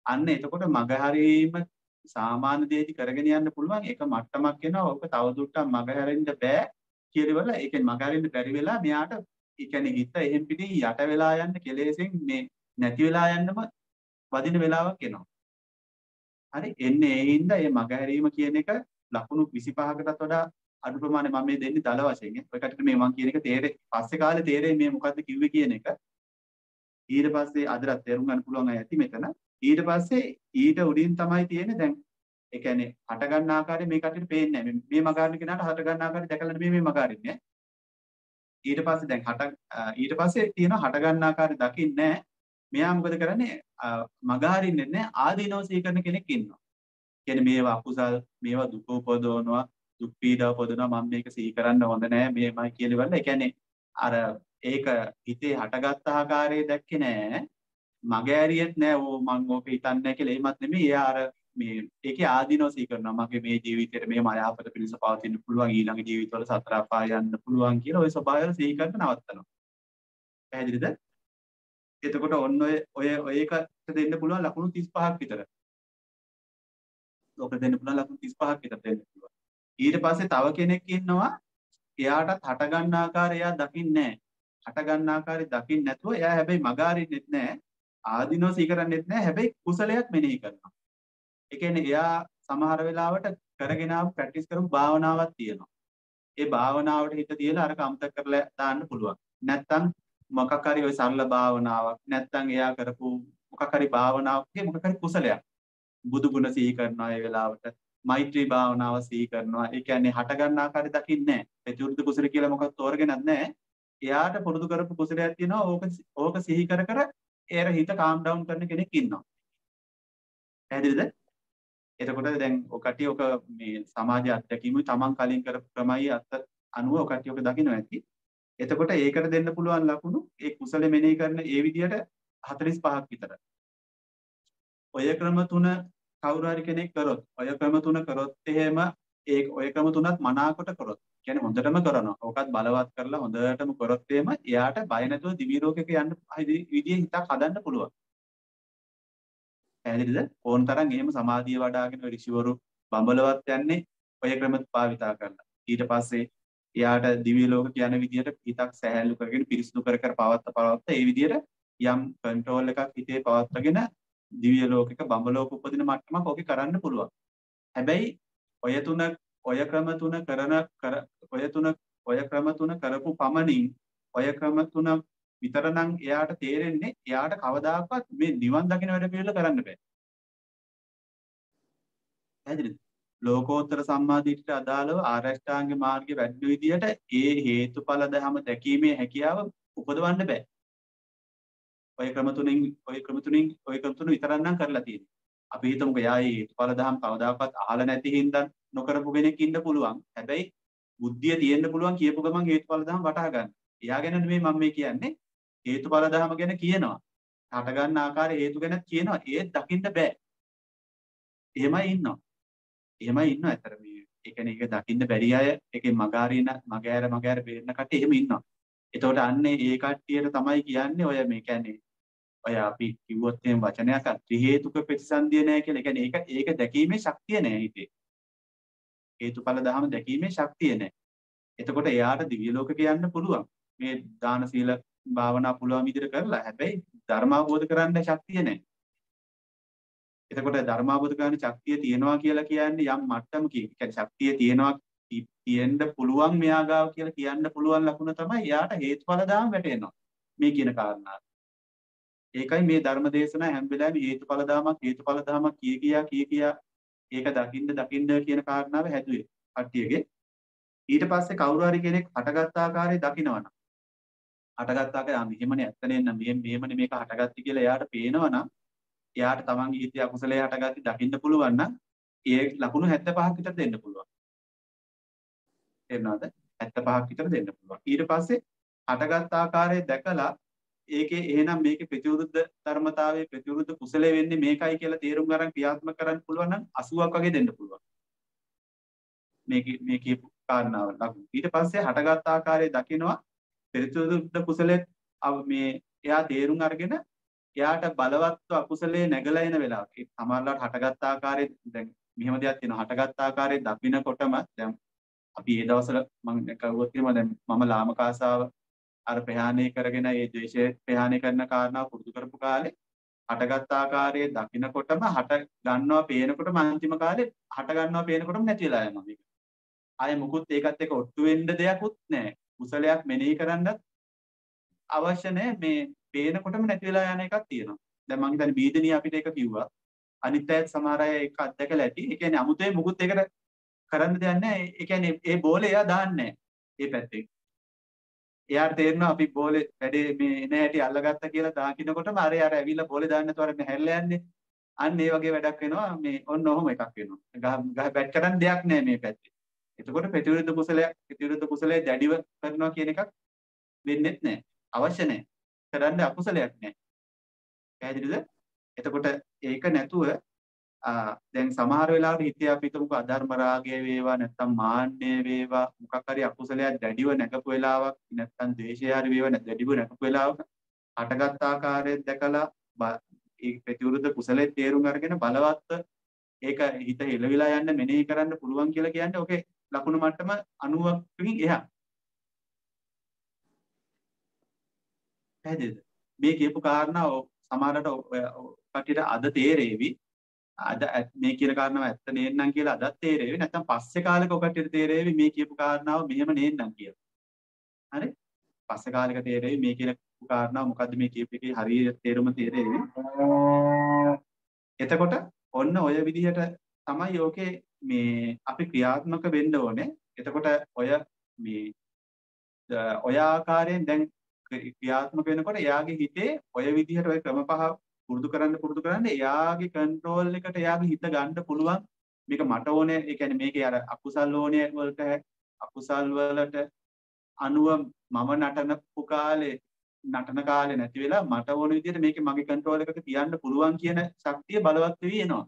අන්න එතකොට මගහැරීම සාමාන්‍ය දේටි කරගෙන යන්න පුළුවන් එක මට්ටමක් එනවා. ඕක තවදුරටත් මගහැරෙන්න බෑ කියලා ඉවරලා ඒ කියන්නේ මගහැරෙන්න බැරි වෙලා මෙයාට ඒ කියන්නේ හිත එහෙම් පිටින් යට වෙලා යන්න කෙලෙසෙන් මේ නැති වෙලා යන්නම වදින වෙලාවක් එනවා. හරි එන්නේ ඒ හින්දා මේ මගහැරීම කියන එක ලකුණු විසිපහකටත් වඩා අඩු ප්‍රමාණය මම මේ දෙන්නේ දල වශයෙන්. ඔය කටට මේ මම කියන එක තේරෙයි. පස්සේ කාලේ තේරෙයි මේ මොකද්ද කිව්වේ කියන එක. ඊට පස්සේ අදට තේරුම් ගන්න පුළුවන් අය ඇති මෙතන. ඊට පස්සේ ඊට උඩින් තමයි තියෙන්නේ දැන් ඒ කියන්නේ හට ගන්න ආකාරය මේ කටට පේන්නේ නැහැ. මේ මගහරින කෙනාට හට ගන්න ආකාරය දැකලා නෙමෙයි මේ මගහරින්නේ. ඊට පස්සේ දැන් හට ඊට පස්සේ තියෙනවා හට ගන්න ආකාරය දකින්නේ නැහැ. මෙයා මොකද කරන්නේ මගහරින්නේ නැහැ ආදීනව සීකරන කෙනෙක් ඉන්නවා. කියන්නේ මේවා අකුසල් මේවා දුක උපදවනවා දුක් පීඩා උපදවනවා මම මේක සිහි කරන්න හොඳ නැහැ මේමයි කියලා ඉවරලා ඒ කියන්නේ අර ඒක හිතේ හටගත් ආකාරය දැක්කේ නැහැ. මගේ ඇරියෙත් නෑ ඕ මං ඕක හිතන්නේ නැහැ කියලා එහෙමත් නෙමෙයි. එයා අර මේ ඒකේ ආදීනව සී කරනවා. මගේ මේ ජීවිතේට මේම අයහපත පිණිස පවතින්න පුළුවන් ඊළඟ ජීවිතවල සතර අපාය යන්න පුළුවන් කියලා ওই ස්වභාවය සී කරන්න නවත්තනවා. පැහැදිලිද? එතකොට ඔන්න ඔය ඔය ඔය එකට දෙන්න පුළුවන් ලකුණු තිස් පහක් විතර. ඔක දෙන්න පුළුවන් ලකුණු තිස් පහක් විතර දෙන්න පුළුවන්. ඊට පස්සේ තව කෙනෙක් ඉන්නවා එයාටත් හට ගන්න ආකාරය එයා දකින්නේ නැහැ. හට ගන්න ආකාරය දකින්න නැතුව එයා හැබැයි මගහරින්නෙත් නැහැ. ආදීනව සීකරන්නෙත් නැහැ. හැබැයි කුසලයක් මෙනෙහි කරනවා. ඒ කියන්නේ එයා සමහර වෙලාවට කරගෙන ආපු ප්‍රැක්ටිස් කරපු භාවනාවක් තියෙනවා. ඒ භාවනාවට හිත තියලා අරක අමතක කරලා දාන්න පුළුවන්. නැත්තම් මොකක් හරි ওই සරල භාවනාවක් නැත්තම් එයා කරපු මොකක් හරි භාවනාවක් මොකක් හරි කුසලයක්. බුදු ගුණ සිහි කරනවා ඒ වෙලාවට. මෛත්‍රී භාවනාව සිහි කරනවා. ඒ කියන්නේ හට ගන්න ආකාරය දකින්නේ නැහැ. ප්‍රතිඋරුද්ධ කුසල කියලා මොකක්ද තෝරගෙනත් නැහැ. එයාට පුරුදු කරපු කුසලයක් තියෙනවා. ඕක ඕක සිහි කර කර ඒර හිත කාම් ඩවුන් කරන කෙනෙක් ඉන්නවා. පැහැදිලිද? එතකොට දැන් ඔය කට්ටිය ඔක මේ සමාජ අත්දැකීමුයි Taman කලින් කරපු ක්‍රමයි අත් අනුව ඔය කට්ටිය ඔක දකින්න ඇති. එතකොට ඒකට දෙන්න පුළුවන් ලකුණු ඒ කුසල මෙනෙහි කරන ඒ විදිහට හතළිස් පහක් විතර. ඔය ක්‍රම තුන කවුරු හරි කෙනෙක් කරොත් ඔය ක්‍රම තුන කරොත් එහෙම ඒ ඔය ක්‍රම තුනත් මනාකොට කරොත් කියන්නේ හොඳටම කරනවා. ඕකත් බලවත් කරලා හොඳටම කරොත් එහෙම එයාට බය නැතුව දිවි ලෝකෙක යන්න විදිය හිතක් හදන්න පුළුවන්. පැහැදිලිද? ඕන තරම් එහෙම සමාධිය වඩාගෙන ඍෂිවරු බඹලවත් යන්නේ ඔය ක්‍රම භාවිතා කරලා. ඊට පස්සේ එයාට දිව්‍ය ලෝක කියන විදියට හිතක් සැහැල්ලු කරගෙන පිරිසිදු කර කර පවත්ත පවත්ත ඒ විදියට යම් කන්ට්‍රෝල් එකක් හිතේ පවත්වාගෙන දිව්‍ය ලෝකයක බඹලෝක උපදින මට්ටමක් ඔකේ කරන්න පුළුවන්. හැබැයි ඔය තුන ඔය ක්‍රම තුන කරන ඔය තුන ඔය ක්‍රම තුන කරපු පමණින් ඔය ක්‍රම තුන විතර නම් එයාට තේරෙන්නේ එයාට කවදාකවත් මේ නිවන් දකින්න වැඩ පිළිවෙල කරන්න බෑ. පැහැදිලිද? ලෝකෝත්තර සම්මාදිට්ඨියට අදාළව ආරෂ්ඨාංග මාර්ගයේ වැඩි විදියට ඒ හේතුඵල ධම දැකීමේ හැකියාව උපදවන්න බෑ. ඔය ක්‍රම තුنين ඔය ක්‍රම තුنين ඔය ක්‍රම තුන විතරක් නම් කරලා තියෙන්නේ. අපි හිතමුකෝ යා මේ හේතුඵල ධම් කවදාකවත් අහලා නැති හින්දා නොකරපු කෙනෙක් ඉන්න පුළුවන්. හැබැයි බුද්ධිය තියෙන්න පුළුවන් කියපු ගමන් හේතුඵල ධම් වටහා ගන්න. එයා ගැන නෙමෙයි මම මේ කියන්නේ. හේතුඵල ධම ගැන කියනවා. හට ගන්න ආකාරය හේතු ගැන කියනවා. ඒත් දකින්න බෑ. එහෙමයි ඉන්නවා. එහෙමයි ඉන්නවා. ඇත්තට මේ ඒ කියන්නේ ඒක දකින්න බැරි අය ඒකේ මගාරින මගෑර මගෑර බේරන කට්ටිය එහෙම ඉන්නවා. එතකොට අන්නේ ඒ කට්ටියට තමයි කියන්නේ ඔය මේ කියන්නේ ඔය අපි කිව්වොත් එහෙම වචනයක් ත්‍රි හේතුක ප්‍රතිසන්දිය නැහැ කියලා. ඒ කියන්නේ ඒක ඒක දැකීමේ ශක්තිය නැහැ හිතේ. හේතුඵල ධම දැකීමේ ශක්තිය නැහැ. එතකොට එයාට දිව්‍ය ලෝකෙක යන්න පුළුවන්. මේ දාන සීල භාවනා පුළුවන් විදිහට කරලා. හැබැයි ධර්ම අවබෝධ කරගන්න ශක්තිය නැහැ. එතකොට ධර්ම අවබෝධ කරගන්න ශක්තිය තියෙනවා කියලා කියන්නේ යම් මට්ටමකින්. ඒ කියන්නේ ශක්තිය තියෙනවා තියෙන්න පුළුවන් මෙයා ගාව කියලා කියන්න පුළුවන් ලකුණ තමයි එයාට හේතුඵල ධම වැටෙනවා. මේ කියන කාරණා. ඒකයි මේ ධර්ම දේශනා හැම වෙලාවෙම හේතුඵල ධමයක් හේතුඵල ධමයක් කිය කියා කිය කියා ඒක දකින්න දකින්න කියන කාරණාව හැදුවේ කට්ටියගේ. ඊට පස්සේ කවුරු හරි කෙනෙක් හටගත් ආකාරය දකිනවනම් හටගත් ආකාරය මෙහෙමනේ ඇත්තනේ නම් මෙහෙම මෙහෙමනේ මේක හටගatti කියලා එයාට පේනවනම් එයාට තමන්ගේ හිතේ අකුසලයේ හටගatti දකින්න පුළුවන් නම් ඒ ලකුණු හැත්තෑ පහක් විතර දෙන්න පුළුවන්. තේරුණාද? හැත්තෑ පහක් විතර දෙන්න පුළුවන්. ඊට පස්සේ හටගත් ආකාරය දැකලා ඒකේ එහෙනම් මේකේ ප්‍රතිවිරුද්ධ ධර්මතාවයේ ප්‍රතිවිරුද්ධ කුසලයේ වෙන්නේ මේකයි කියලා තේරුම් ගන්න ක්‍රියාත්මක කරන්න පුළුවන් නම් අසූවක් වගේ දෙන්න පුළුවන්. මේකේ මේ කියපු කාරණාව ලකුණු. ඊට පස්සේ හටගත් ආකාරය දකිනවා ප්‍රතිවිරුද්ධ කුසලයේ මේ එයා තේරුම් අරගෙන එයාට බලවත්ව අකුසලයේ නැගලා එන වෙලාවක ඒ සමහරවිට හටගත් ආකාරයේ දැන් මෙහෙම දෙයක් තියෙනවා. හටගත් ආකාරයේ දකින්නකොටම දැන් අපි ඒ දවස්වල මම කවුරුත් කියනවා දැන් මම ලාමකාසාව අර ප්‍රහාණය කරගෙන ඒ ද්වේෂය ප්‍රහාණය කරන කාරණාව පුරුදු කරපු කාලේ හටගත් ආකාරයේ දකින්නකොටම හට ගන්නවා පේනකොටම අන්තිම කාලේ හට ගන්නවා පේනකොටම නැති වෙලා යනවා මේක. ආයේ මුකුත් ඒකත් එක්ක ඔට්ටු වෙන්න දෙයක්වත් නැහැ. කුසලයක් මෙනෙහි කරන්නත් අවශ්‍ය නැහැ. මේ පේනකොටම නැති වෙලා යන එකක් තියෙනවා. දැන් මම හිතන්නේ බීදෙනිය අපිට ඒක කිව්වා. අනිත් අයත් සමහර අය ඒක අත්දැකලා ඇති. ඒ කියන්නේ 아무තේ මුකුත් ඒකට කරන්න දෙයක් නැහැ. ඒ කියන්නේ ඒ බෝලේ එයා දාන්නේ නැහැ. ඒ පැත්තේ. එයාට තේරෙනවා අපි බෝලේ වැඩේ මේ එන හැටි අල්ලගත්තා කියලා දාකිනකොටම අර යාර ඇවිල්ලා බෝලේ දාන්න නැතුව අර හැල්ලා යන්නේ. අන්න ඒ වගේ වැඩක් වෙනවා. මේ ඔන්න ඔහොම එකක් වෙනවා. ගහ ගහ බැට් කරන්න දෙයක් නැහැ මේ පැත්තේ. එතකොට ප්‍රතිවිරුද්ධ කුසලයක් ප්‍රතිවිරුද්ධ කුසලයේ දැඩිව කරනවා කියන එකක් වෙන්නේත් නැහැ. අවශ්‍ය නැහැ. කරන්න අකුසලයක් නැහැ. පැහැදිලිද? එතකොට ඒක නැතුව දැන් සමහර වෙලාවට හිතේ අපි හිතමුකෝ අධර්ම රාගය වේවා නැත්නම් මාන්නය වේවා මොකක් හරි අකුසලයක් දැඩිව නැගපු වෙලාවක් නැත්නම් ද්වේෂය හරි වේවා දැඩිව නැගපු වෙලාවක හටගත් ආකාරය දැකලා ඒ ප්‍රතිවිරුද්ධ කුසලයේ තේරුම් අරගෙන බලවත් ඒක හිත හෙලවිලා යන්න මෙනෙහි කරන්න පුළුවන් කියලා කියන්නේ ඔකේ ලකුණු මට්ටම අනූවකින් එහා. පැහැදිලිද? මේ කියපු කාරණා සමහරට කටියට අද තේරෙවි. අද මේ කියන කාරණාව ඇත්ත නේන්නම් කියලා අදත් තේරෙවි. නැත්නම් පස්සේ කාලෙක ඔකටියට තේරෙවි මේ කියපු කාරණාව මෙහෙම නේන්නම් කියලා. හරි? පස්සේ කාලෙක තේරෙවි මේ කියන කාරණාව මොකද්ද මේ කියපු එකේ හරියට තේරුම තේරෙවි. එතකොට ඔන්න ඔය විදිහට තමයි ඕකේ මේ අපි ක්‍රියාත්මක වෙන්න ඕනේ. එතකොට ඔය මේ ඔය ආකාරයෙන් දැන් ක්‍රියාත්මක වෙනකොට එයාගේ හිතේ ඔය විදිහට ඔය ක්‍රම පහ පුරුදු කරන්න පුරුදු කරන්න එයාගේ කන්ට්‍රෝල් එකට එයාගේ හිත ගන්න පුළුවන්. මේක මට ඕනේ. ඒ කියන්නේ මේකේ අර අකුසල් ඕනේ වලට අකුසල් වලට අනුව මම නටනපු කාලේ නටන කාලේ නැති වෙලා මට ඕන විදිහට මේකේ මගේ කන්ට්‍රෝල් එකක තියන්න පුළුවන් කියන ශක්තිය බලවත් වෙවි එනවා.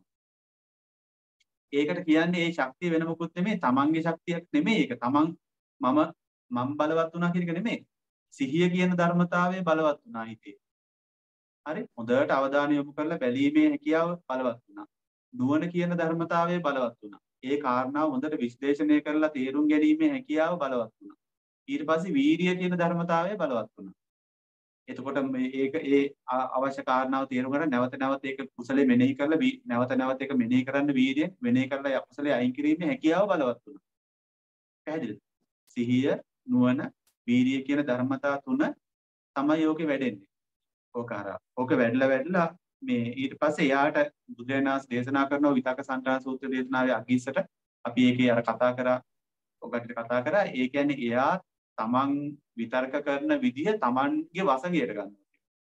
ඒකට කියන්නේ ඒ ශක්තිය වෙන මොකුත් නෙමෙයි තමන්ගේ ශක්තියක් නෙමෙයි ඒක. තමන් මම මම බලවත් වුණා කියන එක නෙමෙයි. සිහිය කියන ධර්මතාවය බලවත් වුණා හිතේ. හරි? හොඳට අවධානය යොමු කරලා බැලීමේ හැකියාව බලවත් වුණා. නුවණ කියන ධර්මතාවය බලවත් වුණා. ඒ කාරණාව හොඳට විශ්ලේෂණය කරලා තේරුම් ගැනීමේ හැකියාව බලවත් වුණා. ඊට පස්සේ වීරිය කියන ධර්මතාවය බලවත් වුණා. එතකොට මේ ඒක ඒ අවශ්‍ය කාරණාව තේරුම් ගන්න නැවත නැවත ඒක කුසලයේ මෙනෙහි කරලා නැවත නැවත ඒක මෙනෙහි කරන්න වීර්යයෙන් මෙනෙහි කරලා අකුසලයේ අයින් කිරීමේ හැකියාව බලවත් වුණා. පැහැදිලිද? සිහිය, නුවණ, වීර්යය කියන ධර්මතා තුන තමයි ඕකේ වැඩෙන්නේ. ඕක හරහා. ඕක වැඩිලා වැඩිලා මේ ඊට පස්සේ එයාට බුදුරජාණන් දේශනා කරන විතක සංතාන සූත්‍ර දේශනාවේ අගිස්සට අපි ඒකේ අර කතා කරා ඔකට කතා කරා. ඒ කියන්නේ එයා තමන් විතර්ක කරන විදිහ තමන්ගේ වසඟයට ගන්නවා.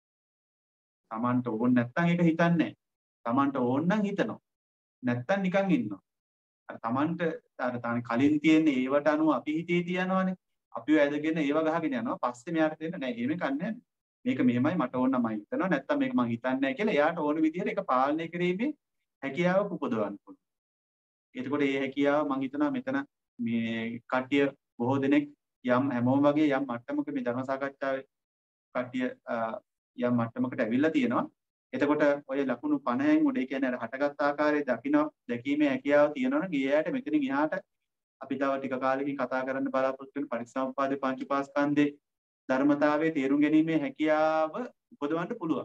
තමන්ට ඕන නැත්නම් ඒක හිතන්නේ නැහැ. තමන්ට ඕන නම් හිතනවා. නැත්නම් නිකන් ඉන්නවා. අර තමන්ට අර තාන කලින් තියෙන ඒවට අනුව අපි හිතේ තියනවානේ. අපිව ඇදගෙන ඒව ගහගෙන යනවා. පස්සේ මෙයාට තේරෙන්නේ නැහැ. එහෙම කන්නේ මේක මෙහෙමයි මට ඕන නම් හිතනවා. නැත්නම් මේක මං හිතන්නේ නැහැ කියලා එයාට ඕන විදිහට ඒක පාලනය කිරීමේ හැකියාව උපදවන්න පුළුවන්. එතකොට මේ හැකියාව මං හිතනවා මෙතන මේ කට්ටිය බොහෝ දෙනෙක් යම් හැමෝම වගේ යම් මට්ටමක මේ ධර්ම සාකච්ඡාවේ කට්ටිය යම් මට්ටමකට ඇවිල්ලා තියෙනවා. එතකොට ඔය ලකුණු පනහෙන් උඩ ඒ කියන්නේ අර හටගත් ආකාරයේ දකින්න දැකීමේ හැකියාව තියෙනවනම් ගියාට මෙතනින් එහාට අපි තව ටික කාලෙකින් කතා කරන්න බලාපොරොත්තු වෙන පරිසම්පාදේ පංච පාස්කන්ධේ ධර්මතාවයේ තේරුම් ගැනීමේ හැකියාව උපදවන්න පුළුවන්.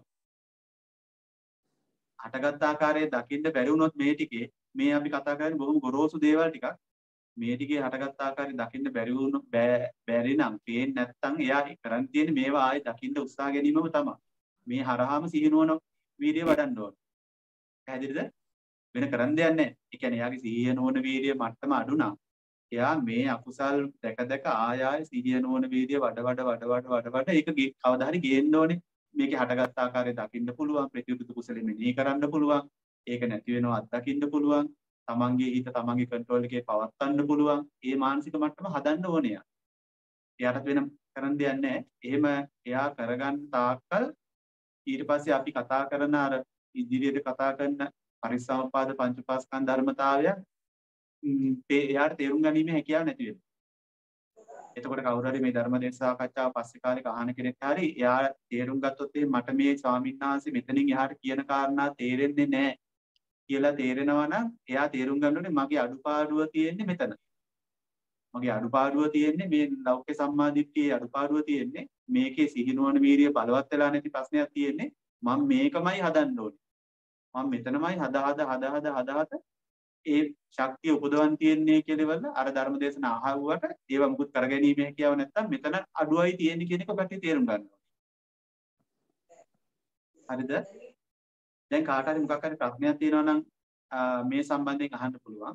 හටගත් ආකාරයේ දකින්න බැරි වුණොත් මේ ටිකේ මේ අපි කතා කරන්නේ බොහොම ගොරෝසු දේවල් ටිකක්. මේ ටිකේ හටගත් ආකාරය දකින්න බැරි වුණු බැරි නම් පේන්නේ නැත්නම් එයා කරන් තියෙන්නේ මේවා ආයේ දකින්න උත්සාහ ගැනීමම තමයි. මේ හරහාම සිහිනුවන වීර්යය වඩන්න ඕන. පැහැදිලිද? වෙන කරන් දෙයක් නැහැ. ඒ කියන්නේ එයාගේ සිහිය නොවන වීර්යය මට්ටම අඩු නම් එයා මේ අකුසල් දැක දැක ආය ආය සිහිය නොවන වීර්යය වඩ වඩ වඩ වඩ වඩ වඩ ඒක කවදා හරි ගේන්න ඕනේ. මේකේ හටගත් ආකාරය දකින්න පුළුවන්. ප්‍රතිවිරුද්ධ කුසලෙ මෙනෙහි කරන්න පුළුවන්. ඒක නැති වෙනවා අත්දකින්න පුළුවන්. තමන්ගේ හිත තමන්ගේ කන්ට්‍රෝල් එකේ පවත්වන්න පුළුවන්. ඒ මානසික මට්ටම හදන්න ඕනේ. එයාට වෙන කරන්න දෙයක් නැහැ. එහෙම එයා කරගන්න තාක්කල් ඊට පස්සේ අපි කතා කරන අර ඉදිරියට කතා කරන පරිසම්පාද පංචපාස්කන්ධ ධර්මතාවය එයාට තේරුම් ගැනීමේ හැකියාව නැති වෙනවා. එතකොට කවුරු හරි මේ ධර්ම දේශනා සාකච්ඡාව පස්සේ කාලෙක අහන කෙනෙක් හරි එයා තේරුම් ගත්තොත් මට මේ ස්වාමීන් වහන්සේ මෙතනින් එහාට කියන කාරණා තේරෙන්නේ නැහැ කියලා තේරෙනවා නම් එයා තේරුම් ගන්න ඕනේ මගේ අඩුපාඩුව තියෙන්නේ මෙතන. මගේ අඩුපාඩුව තියෙන්නේ මේ ලෞකික සම්මාදිට්ඨියේ අඩුපාඩුව තියෙන්නේ මේකේ සිහිනුවන වීරිය බලවත් වෙලා නැති ප්‍රශ්නයක් තියෙන්නේ මම මේකමයි හදන්න ඕනේ. මම මෙතනමයි හද හද හද හද හද හද ඒ ශක්තිය උපදවන් තියන්නේ කියලා අර ධර්ම දේශනා අහුවට ඒව මුකුත් කරගැනීමේ හැකියාව නැත්තම් මෙතන අඩුවයි තියෙන්නේ කියන එක පැත්තේ තේරුම් ගන්න ඕනේ. හරිද? දැන් කාට හරි මොකක් හරි ප්‍රශ්නයක් තියෙනවා නම් මේ සම්බන්ධයෙන් අහන්න පුළුවන්.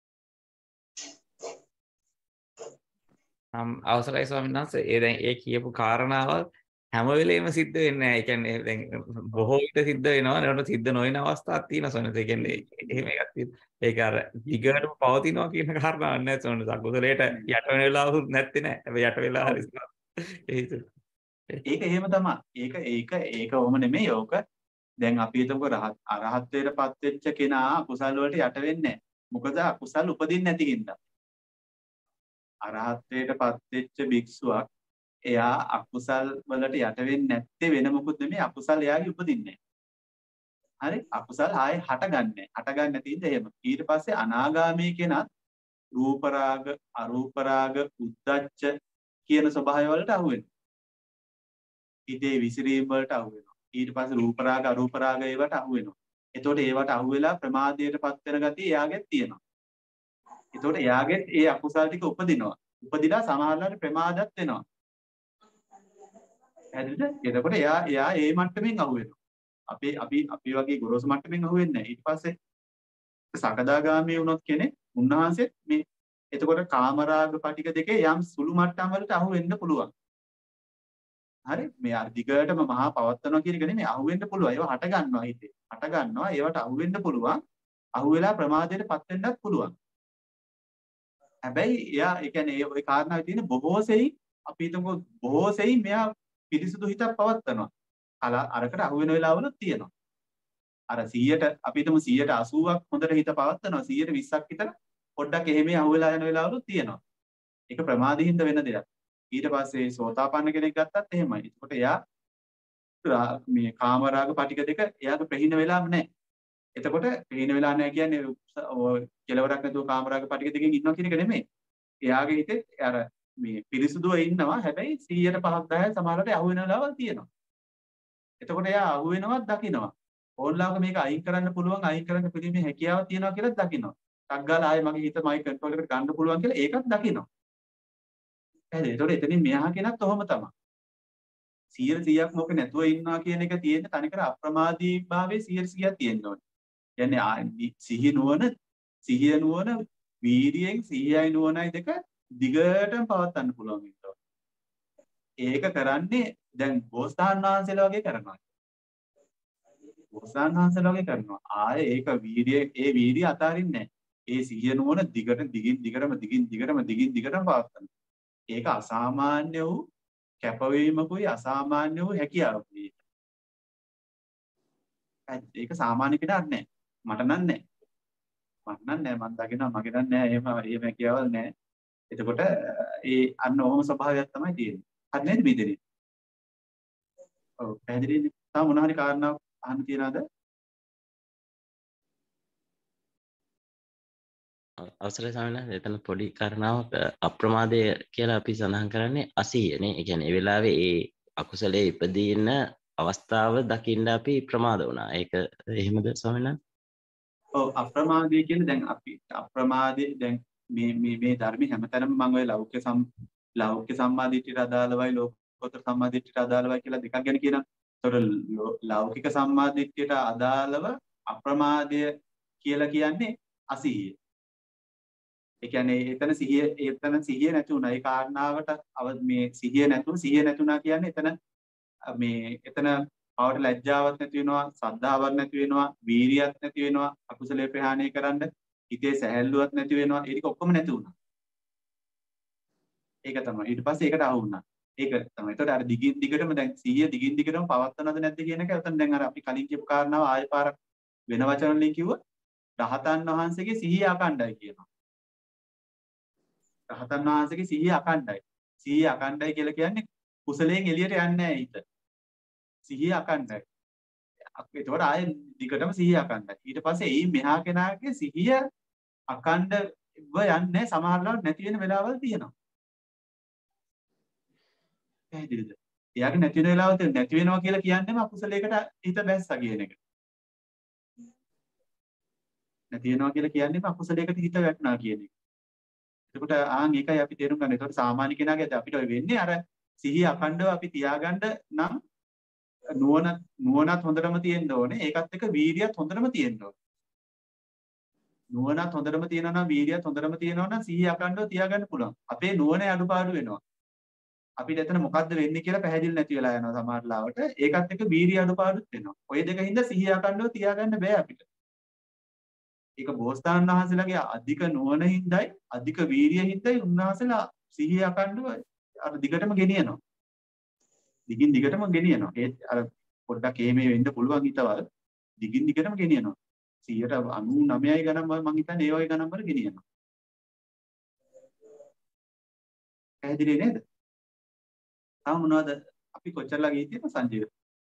um අවසරයි ස්වාමීන් වහන්සේ ඒ දැන් ඒ කියපු කාරණාවල් හැම වෙලෙම සිද්ධ වෙන්නේ නැහැ. ඒ කියන්නේ දැන් බොහෝ විට සිද්ධ වෙනවා. ඒකට සිද්ධ නොවන අවස්ථාවක් තියෙනවා සොනස. ඒ කියන්නේ එහෙම එකක් තියෙනවා. ඒක අර දිගටම පවතිනවා කියන කාරණාවක් නෑ සොනස. අකුසලයට යට වෙන වෙලාවුත් නැත්තේ නෑ. හැබැයි යට වෙලා හරි ඒක එහෙම තමයි. ඒක ඒක ඒක ඔහම නෙමෙයි. ඕක දැන් අපි හිතමුකෝ රහත් අරහත්ත්වයටපත් වෙච්ච කෙනා අකුසල් වලට යට වෙන්නේ නැහැ. මොකද අකුසල් උපදින්නේ නැති හින්දා. අරහත්ත්වයටපත් වෙච්ච භික්ෂුවක් එයා අකුසල් වලට යට වෙන්නේ නැත්තේ වෙන මොකුත් නෙමෙයි අකුසල් එයාගේ උපදින්නේ නැහැ. හරි අකුසල් ආයේ හටගන්නේ. හටගන්නේ නැති ඉඳ එහෙම. ඊට පස්සේ අනාගාමී කෙනත් රූප රාග, අරූප රාග, උද්ධච්ච කියන ස්වභාවය වලට අහු වෙනවා. හිතේ විසිරීම වලට අහු වෙනවා. ඊට පස්සේ රූප රාග, අරූප රාග ඒවට අහු වෙනවා. එතකොට ඒවට අහු වෙලා ප්‍රමාදයටපත් වෙන ගතිය එයාගෙත් තියෙනවා. එතකොට එයාගෙත් ඒ අකුසල් ටික උපදිනවා. උපදිනා සමහරවල්ලාට ප්‍රමාදත් වෙනවා. හරිද? එතකොට එයා එයා ඒ මට්ටමින් අහු වෙනවා. අපි අපි අපි වගේ ගොරෝසු මට්ටමින් අහු වෙන්නේ නැහැ. ඊට පස්සේ සකදාගාමී වුණොත් කෙනෙක් උන්වහන්සේ මේ එතකොට කාමරාග පටික දෙකේ යම් සුළු මට්ටම් වලට අහු වෙන්න පුළුවන්. හරි? මේ අර දිගටම මහා පවත්වනවා කියන එක නෙමෙයි අහු වෙන්න පුළුවන්. ඒවා හට ගන්නවා හිතේ. හට ගන්නවා ඒවට අහු වෙන්න පුළුවන්. අහු වෙලා ප්‍රමාදයටපත් වෙන්නත් පුළුවන්. හැබැයි එයා ඒ කියන්නේ ඒ කාරණාවේ තියෙන බොහෝ සෙයින් අපි හිතමු බොහෝ සෙයින් මෙයා පිරිසුදු හිතක් පවත්නවා. අර අරකට අහු වෙන වෙලාවලුත් තියෙනවා. අර සීයට අපි හිතමු සීයට අසූවක් හොඳට හිත පවත්නවා. සීයට විස්සක් විතර පොඩ්ඩක් එහෙම අහු වෙලා යන වෙලාවලුත් තියෙනවා. ඒක ප්‍රමාදිහින්ද වෙන දෙයක්. ඊට පස්සේ සෝතාපන්න කෙනෙක් ගත්තත් එහෙමයි. එතකොට එයා මේ කාමරාග පටික දෙක එයාගේ ප්‍රහීන වෙලාම නැහැ. එතකොට ප්‍රහීන වෙලා නැහැ කියන්නේ කෙලවරක් නැතුව කාමරාග පටික දෙකකින් ඉන්නවා කියන එක නෙමෙයි. එයාගේ හිතේ අර මේ පිරිසුදුව ඉන්නවා. හැබැයි සීයට පහක් දහයක් සමහරවිට අහු වෙන වෙලාවල් තියෙනවා. එතකොට එයා අහු වෙනවත් දකින්නවා. ඕන්ලාවක මේක අයින් කරන්න පුළුවන් අයින් කරන්න පිළිමේ හැකියාව තියෙනවා කියලා දකින්නවා. ටක් ගාලා ආයේ මගේ හිත මයි කන්ට්‍රෝල් එකට ගන්න පුළුවන් කියලා ඒකත් දකින්නවා. හරිද? එතකොට එතනින් මෙහා කෙනත් ඔහොම තමයි. සියයට සීයක් මොක නැතුව ඉන්නවා කියන එක තියෙන්නේ තනිකර අප්‍රමාදී භාවයේ සියයට සීයක් තියෙන්න ඕනේ. කියන්නේ සිහිය නුවණ සිහිය නුවණ වීර්යයෙන් සිහියයි නුවණයි දෙක දිගටම පවත්වන්න පුළුවන් වෙනවා. ඒක කරන්නේ දැන් බෝසතාණන් වහන්සේලා වගේ කරනවා. බෝසතාණන් වහන්සේලා වගේ කරනවා. ආයේ ඒක වීර්යය ඒ වීර්යය අතාරින්නේ නැහැ. ඒ සිහිය නුවණ දිගට දිගින් දිගටම දිගින් දිගටම දිගින් දිගටම පවත්වන්න. ඒක අසාමාන්‍ය වූ කැපවීමකුයි අසාමාන්‍ය වූ හැකියාවකුයි. ඒක සාමාන්‍ය කෙනාට නෑ. මට නම් නෑ. මට නම් නෑ මම දකිනවා මගේ නම් නෑ එහෙම එහෙම හැකියාවල් නෑ. එතකොට ඒ අන්න ඔහොම ස්වභාවයක් තමයි තියෙන්නේ. හරි නේද මේ දෙන්නේ? ඔව් පැහැදිලිද? තව මොන හරි කාරණාවක් අහන්න තියනවද? අවසරයි ස්වාමීන් වහන්සේ එතන පොඩි කාරණාවක් අප්‍රමාදය කියලා අපි සඳහන් කරන්නේ අසීයනේ. ඒ කියන්නේ ඒ වෙලාවේ ඒ අකුසලයේ ඉපදීන අවස්ථාව දකින්න අපි ප්‍රමාද වුණා. ඒක එහෙමද ස්වාමීන් වහන්සේ? ඔව් අප්‍රමාදය කියන්නේ දැන් අපි අප්‍රමාදයේ දැන් මේ මේ මේ ධර්මයේ හැමතැනම මම ඔය ලෞකික සම් ලෞකික සම්මාදිට්ඨියට අදාළවයි ලෝකෝත්තර සම්මාදිට්ඨියට අදාළවයි කියලා දෙකක් ගැන කියනවා. ඒතකොට ලෞකික සම්මාදිට්ඨියට අදාළව අප්‍රමාදය කියලා කියන්නේ අසීය. ඒ කියන්නේ එතන සිහිය එතන සිහිය නැති වුණා. ඒ කාරණාවට මේ සිහිය නැතුව සිහිය නැතුණා කියන්නේ එතන මේ එතන පවට ලැජ්ජාවක් නැති වෙනවා, සද්ධාවක් නැති වෙනවා, වීරියක් නැති වෙනවා, අකුසලයේ ප්‍රහාණය කරන්න හිතේ සැහැල්ලුවක් නැති වෙනවා. ඒක ඔක්කොම නැති වුණා. ඒක තමයි. ඊට පස්සේ ඒකට අහු වුණා. ඒක තමයි. ඒතකොට අර දිගින් දිගටම දැන් සිහිය දිගින් දිගටම පවත්වනවද නැද්ද කියන එක එතන දැන් අර අපි කලින් කියපු කාරණාව ආයෙ පාරක් වෙන වචන වලින් කිව්වොත් රහතන් වහන්සේගේ සිහිය අකණ්ඩයි කියනවා. රහතන් වහන්සේගේ සිහිය අකණ්ඩයි. සිහිය අකණ්ඩයි කියලා කියන්නේ කුසලයෙන් එළියට යන්නේ නැහැ හිත. සිහිය අකණ්ඩයි. ඒතකොට ආයේ දිගටම සිහිය අකණ්ඩයි. ඊට පස්සේ එයි මෙහා කෙනාගේ සිහිය අකණ්ඩව යන්නේ සමහරවල් නැති වෙන වෙලාවල් තියෙනවා. පැහැදිලිද? එයාගේ නැති වෙන වෙලාවල් තියෙනවා. නැති වෙනවා කියලා කියන්නේම අකුසලයකට හිත බැස්සා කියන එක. නැති වෙනවා කියලා කියන්නේම අකුසලයකට හිත වැටුණා කියන එක. එතකොට ආන් ඒකයි අපි තේරුම් ගන්න. එතකොට සාමාන්‍ය කෙනාගේ අපිට ඔය වෙන්නේ අර සිහිය අකණ්ඩව අපි තියාගන්න නම් නුවණ නුවණත් හොඳටම තියෙන්න ඕනේ. ඒකත් එක්ක වීර්යයත් හොඳටම තියෙන්න ඕනේ. නුවණත් හොඳටම තියෙනවා නම් වීර්යයත් හොඳටම තියෙනවා නම් සිහිය අකණ්ඩව තියාගන්න පුළුවන්. අපේ නුවණේ අඩුපාඩු වෙනවා. අපිට එතන මොකද්ද වෙන්නේ කියලා පැහැදිලි නැති වෙලා යනවා සමහර ලාවට. ඒකත් එක්ක වීර්ය අඩුපාඩුත් වෙනවා. ওই දෙක හින්දා සිහිය අකණ්ඩව තියාගන්න බෑ අපිට. ඒක බෝසතාණන් වහන්සේලාගේ අධික නුවණ හින්දායි අධික වීර්යය හින්දායි උන්වහන්සේලා සිහිය අකණ්ඩව අර දිගටම ගෙනියනවා. දිගින් දිගටම ගෙනියනවා. ඒ අර පොඩ්ඩක් එහෙම වෙන්න පුළුවන් හිතවල දිගින් දිගටම ගෙනියනවා. සියයට අනූනවයයි ගණන් මම හිතන්නේ ඒ වගේ ගණන් වල ගෙනියනවා. පැහැදිලි නේද? තාම මොනවද අපි කොච්චරලා ගියේ තියෙන සංජීව?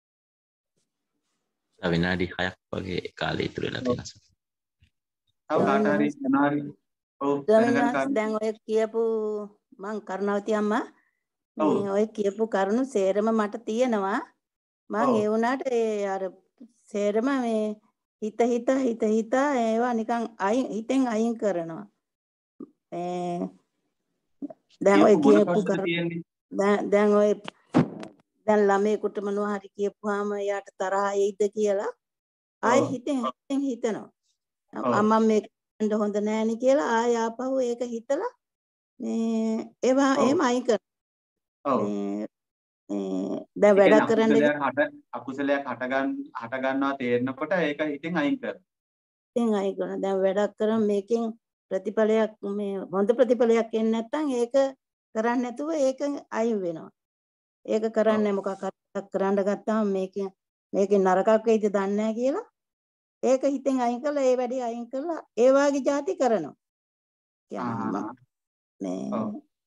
විනාඩි හයක් වගේ කාලය ඉතුරු වෙලා තියෙනවා. තව කාට හරි මොනාරි ඔව් දැන් ඔය කියපු මං කරුණාවති අම්මා මේ ඔය කියපු කරුණු සේරම මට තියෙනවා. මං ඒ වුණාට ඒ අර සේරම මේ හිත හිත හිත හිත ඒවා නිකන් අයින් හිතෙන් අයින් කරනවා. මේ දැන් ඔය කියපු දැන් දැන් ඔය දැන් ළමයෙකුට මොනවා හරි කියපුවාම යාට තරහ එයිද කියලා ආයෙ හිතෙන් හිතෙන් හිතනවා. අම්මා මේක හොඳ හොඳ නෑනේ කියලා ආයෙ ආපහු ඒක හිතලා මේ ඒවා එහෙම අයින් කරනවා. මේ දැන් වැඩ කරන්නේ අකුසලයක් හට ගන්න හට ගන්නවා තේරෙනකොට ඒක හිතෙන් අයින් කරනවා. හිතෙන් අයින් කරනවා. දැන් වැඩක් කරන මේකෙන් ප්‍රතිඵලයක් මේ හොඳ ප්‍රතිඵලයක් එන්නේ නැත්නම් ඒක කරන්නේ නැතුව ඒක අයින් වෙනවා. ඒක කරන්නේ මොකක් හරි කරන්න ගත්තාම මේකෙන් මේකෙන් නරකක් වෙයිද දන්නේ නැහැ කියලා ඒක හිතෙන් අයින් කරලා ඒ වැඩේ අයින් කරලා ඒ වාගේ જાති කරනවා. කියන්නේ මේ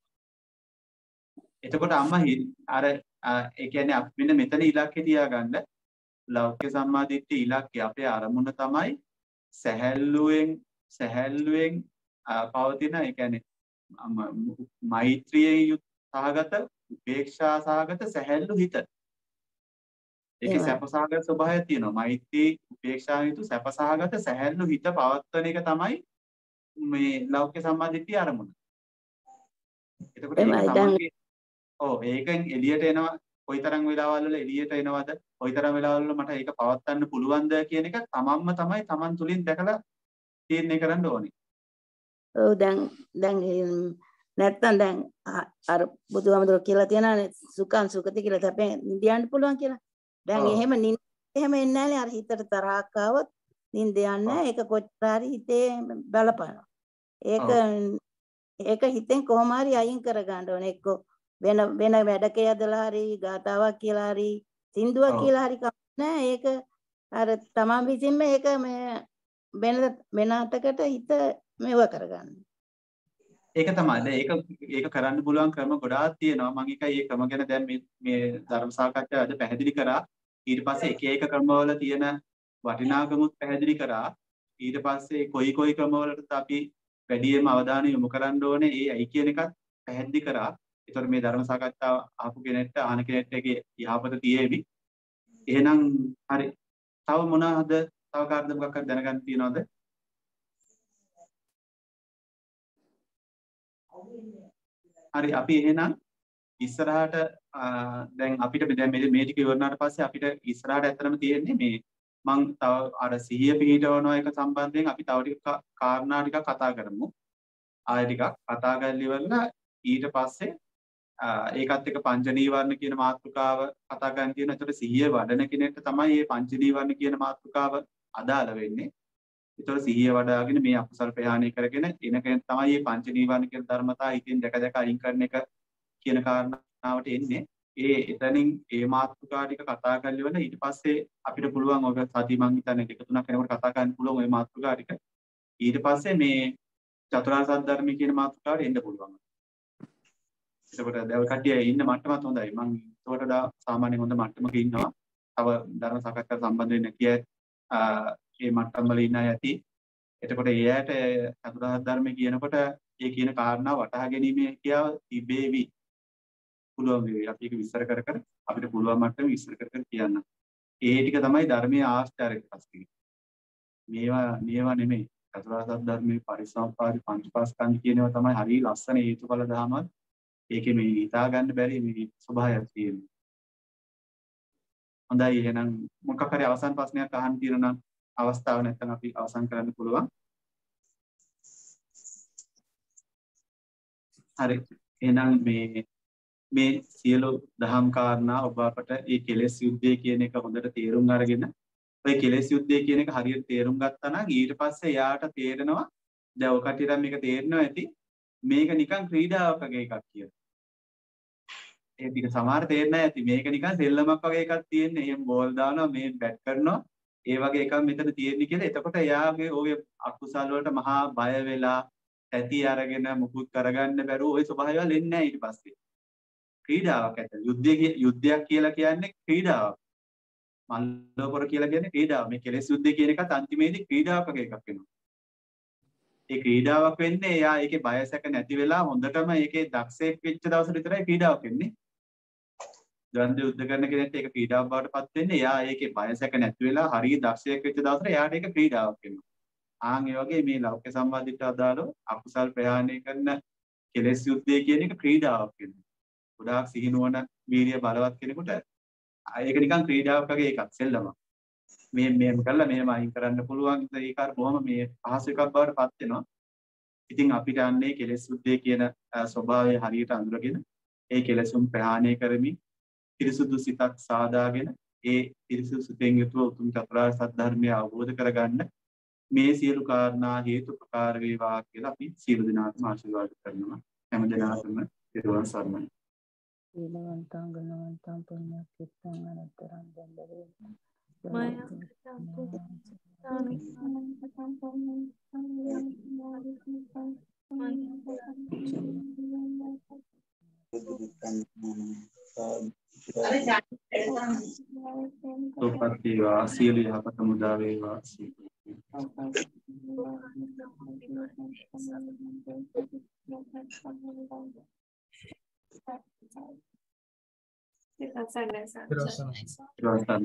එතකොට අම්මා අර ඒ කියන්නේ අපි මෙන්න මෙතන ඉලක්කය තියාගන්න ලෞකික සම්මාදිට්ඨිය ඉලක්කය අපේ අරමුණ තමයි සැහැල්ලුවෙන් සැහැල්ලුවෙන් පවතින ඒ කියන්නේ මෛත්‍රියේ සහගත උපේක්ෂා සහගත සැහැල්ලු හිත. ඒකේ සැපසහගත ස්වභාවය තියෙනවා. මෛත්‍රී උපේක්ෂා යුතු සැපසහගත සැහැල්ලු හිත පවත්වන එක තමයි මේ ලෞකික සම්මාදිට්ඨිය අරමුණ. එතකොට ඒක තමයි ඔව් ඒකෙන් එළියට එනවා කොයිතරම් වෙලාවල් වල එළියට එනවද කොයිතරම් වෙලාවල් වල මට ඒක පවත්වන්න පුළුවන්ද කියන එක තමන්ම තමයි තමන් තුලින් දැකලා තීරණය කරන්න ඕනේ. ඔව් දැන් දැන් නැත්තම් දැන් අර බුදුහාමුදුරුවෝ කියලා තියෙනවානේ සුඛං සුඛති කියලා තැපෙන් නිදියන්න පුළුවන් කියලා. දැන් එහෙම නිින්ද එහෙම එන්නේ නැහැනේ අර හිතට තරහක් ආවොත් නිින්ද යන්නේ නැහැ. ඒක කොච්චර හරි හිතේ බලපානවා. ඒක ඒක හිතෙන් කොහොම හරි අයින් කර ගන්න ඕනේ. එක්ක වෙන වෙන වැඩක යදලා හරි ගාතාවක් කියලා හරි සින්දුවක් කියලා හරි කමක් ඒක අර තමන් විසින්ම ඒක මේ වෙන වෙන අතකට හිත මෙව කරගන්න. ඒක තමයි. ඒක ඒක කරන්න පුළුවන් ක්‍රම ගොඩාක් තියෙනවා. මම එකයි ඒ ක්‍රම ගැන දැන් මේ මේ ධර්ම සාකච්ඡාවේදී පැහැදිලි කරා. ඊට පස්සේ එක එක ක්‍රමවල තියෙන වටිනාකමුත් පැහැදිලි කරා. ඊට පස්සේ කොයි කොයි ක්‍රමවලටද අපි වැඩියෙන්ම අවධානය යොමු කරන්න ඕනේ. ඒ ඇයි කියන එකත් පැහැදිලි කරා. ඒතර මේ ධර්ම සාකච්ඡාව අහපු කෙනෙක්ට අහන කෙනෙක්ටගේ යහපත තියෙවි. එහෙනම් හරි. තව මොනවාද? තව කාර්ද මොකක් හරි දැනගන්න තියෙනවද? හරි අපි එහෙනම් ඉස්සරහට දැන් අපිට දැන් මේ මේ ටික ඉවරනාට පස්සේ අපිට ඉස්සරහට ඇත්තටම තියෙන්නේ මේ මම තව අර සිහිය පිහිටවනවා එක සම්බන්ධයෙන් අපි තව ටික කාරණා ටිකක් කතා කරමු. ආයෙ ටිකක් කතා කරලා ඉවරලා ඊට පස්සේ ඒකත් එක්ක පංච නීවරණ කියන මාතෘකාව කතා කරන්න තියෙනවා. ඒතකොට සිහිය වඩන කෙනෙක්ට තමයි මේ පංච නීවරණ කියන මාතෘකාව අදාළ වෙන්නේ. ඒතකොට සිහිය වඩාගෙන මේ අකුසල් ප්‍රහාණය කරගෙන එන කෙනෙක් තමයි මේ පංච නීවරණ කියන ධර්මතා හිතින් දැක දැක අයින් කරන එක කියන කාරණාවට එන්නේ. ඒ එතනින් ඒ මාතෘකා ටික කතා කරලා ඉවරලා ඊට පස්සේ අපිට පුළුවන් ඔය සති මං හිතන්නේ දෙක තුනක් වෙනකොට කතා කරන්න පුළුවන් ওই මාතෘකා ටික. ඊට පස්සේ මේ චතුරාර්ය සත්‍ය ධර්මයේ කියන මාතෘකාවට එන්න පුළුවන්. එතකොට දැන් ඔය කට්ටිය ඉන්න මට්ටමත් හොඳයි. මම ඒකට වඩා සාමාන්‍ය හොඳ මට්ටමක ඉන්නවා. තව ධර්ම සාකච්ඡාවට සම්බන්ධ වෙන්න කියයි මේ මට්ටම් වල ඉන්න අය ඇති. එතකොට ඒ ඇයට චතුරාර්ය ධර්මය කියනකොට ඒ කියන කාරණා වටහා ගැනීමේ හැකියාව තිබේවි. පුළුවන් වේවි. අපි ඒක විස්තර කර කර අපිට පුළුවන් මට්ටම විස්තර කර කර කියන්න. ඒ ටික තමයි ධර්මයේ ආශ්චර්ය ප්‍රස්තිය. මේවා මේවා නෙමෙයි. චතුරාර්ය ධර්මයේ පරිසම්පාදි පංචපාස්කන්ධ කියනවා තමයි හරිය ලස්සන හේතුඵල ධර්මයක්. ඒකේ මේ හිතා ගන්න බැරි මේ ස්වභාවයක් තියෙනවා. හොඳයි එහෙනම් මොකක් හරි අවසන් ප්‍රශ්නයක් අහන්න තියෙනවා නම් අවස්ථාව නැත්නම් අපි අවසන් කරන්න පුළුවන්. හරි. එහෙනම් මේ මේ සියලු දහම් කාරණා ඔබ අපට මේ කෙලෙස් යුද්ධය කියන එක හොඳට තේරුම් අරගෙන ඔය කෙලෙස් යුද්ධය කියන එක හරියට තේරුම් ගත්තා නම් ඊට පස්සේ යාට තේරෙනවා දැන් ඔය කටියට මේක තේරෙනවා ඇති මේක නිකන් ක්‍රීඩාවක් වගේ එකක් කියලා. ඒ ටික සමහර තේරෙන්නේ ඇති මේක නිකන් සෙල්ලමක් වගේ එකක් තියෙන්නේ. එහෙම බෝල් දානවා මේ බැට් කරනවා ඒ වගේ එකක් මෙතන තියෙන්නේ කියලා. එතකොට එයාගේ ඔය අකුසල් වලට මහා බය වෙලා ඇති අරගෙන මුකුත් කරගන්න බැරුව ওই ස්වභාවය වල එන්නේ නැහැ ඊට පස්සේ. ක්‍රීඩාවක් ඇත. යුද්ධය යුද්ධයක් කියලා කියන්නේ ක්‍රීඩාවක්. මල්ලෝපොර කියලා කියන්නේ ක්‍රීඩාව. මේ කෙලෙස් යුද්ධය කියන එකත් අන්තිමේදී ක්‍රීඩාවක් වගේ එකක් වෙනවා. ඒ ක්‍රීඩාවක් වෙන්නේ එයා ඒකේ බයසක නැති වෙලා හොඳටම ඒකේ දක්ෂයෙක් වෙච්ච දවසට විතරයි ක්‍රීඩාවක් වෙන්නේ. ද්වන්ද්ව යුද්ධ කරන කෙනෙක්ට ඒක ක්‍රීඩාවක් බවට පත් වෙන්නේ එයා ඒකේ බයසක නැති වෙලා හරිය දක්ෂයෙක් වෙච්ච දවසට එයාට ඒක ක්‍රීඩාවක් වෙනවා. ආන් ඒ වගේ මේ ලෞකික සම්මාදිට අදාළව අකුසල් ප්‍රහාණය කරන කෙලෙස් යුද්ධය කියන එක ක්‍රීඩාවක් වෙනවා. ගොඩාක් සිහිනුවන වීර්ය බලවත් කෙනෙකුට ඒක නිකන් ක්‍රීඩාවක් වගේ එකක් සෙල්ලමක්. මේ මේම කරලා මේම අයින් කරන්න පුළුවන් ඒක අර බොහොම මේ පහසු එකක් බවට පත් වෙනවා. ඉතින් අපිට අන්නේ කෙලෙස් යුද්ධය කියන ස්වභාවය හරියට අඳුරගෙන ඒ කෙලෙසුම් ප්‍රහාණය කරමින් පිරිසුදු සිතක් සාදාගෙන ඒ පිරිසුදු සිතෙන් යුතුව උතුම් චතුරාර්ය සත්‍ය ධර්මය අවබෝධ කරගන්න මේ සියලු කාරණා හේතු ප්‍රකාර වේවා කියලා අපි සියලු දෙනාටම ආශිර්වාද කරනවා. හැම දිනකටම පිරුවන් සරණයි. සීලවන්තං ගුණවන්තං පුණ්‍යක්ඛිතං අනතරං දන්දරේ සෝපත්තිවා සියලු යහපත මුදා වේවා. Gracias. Gracias.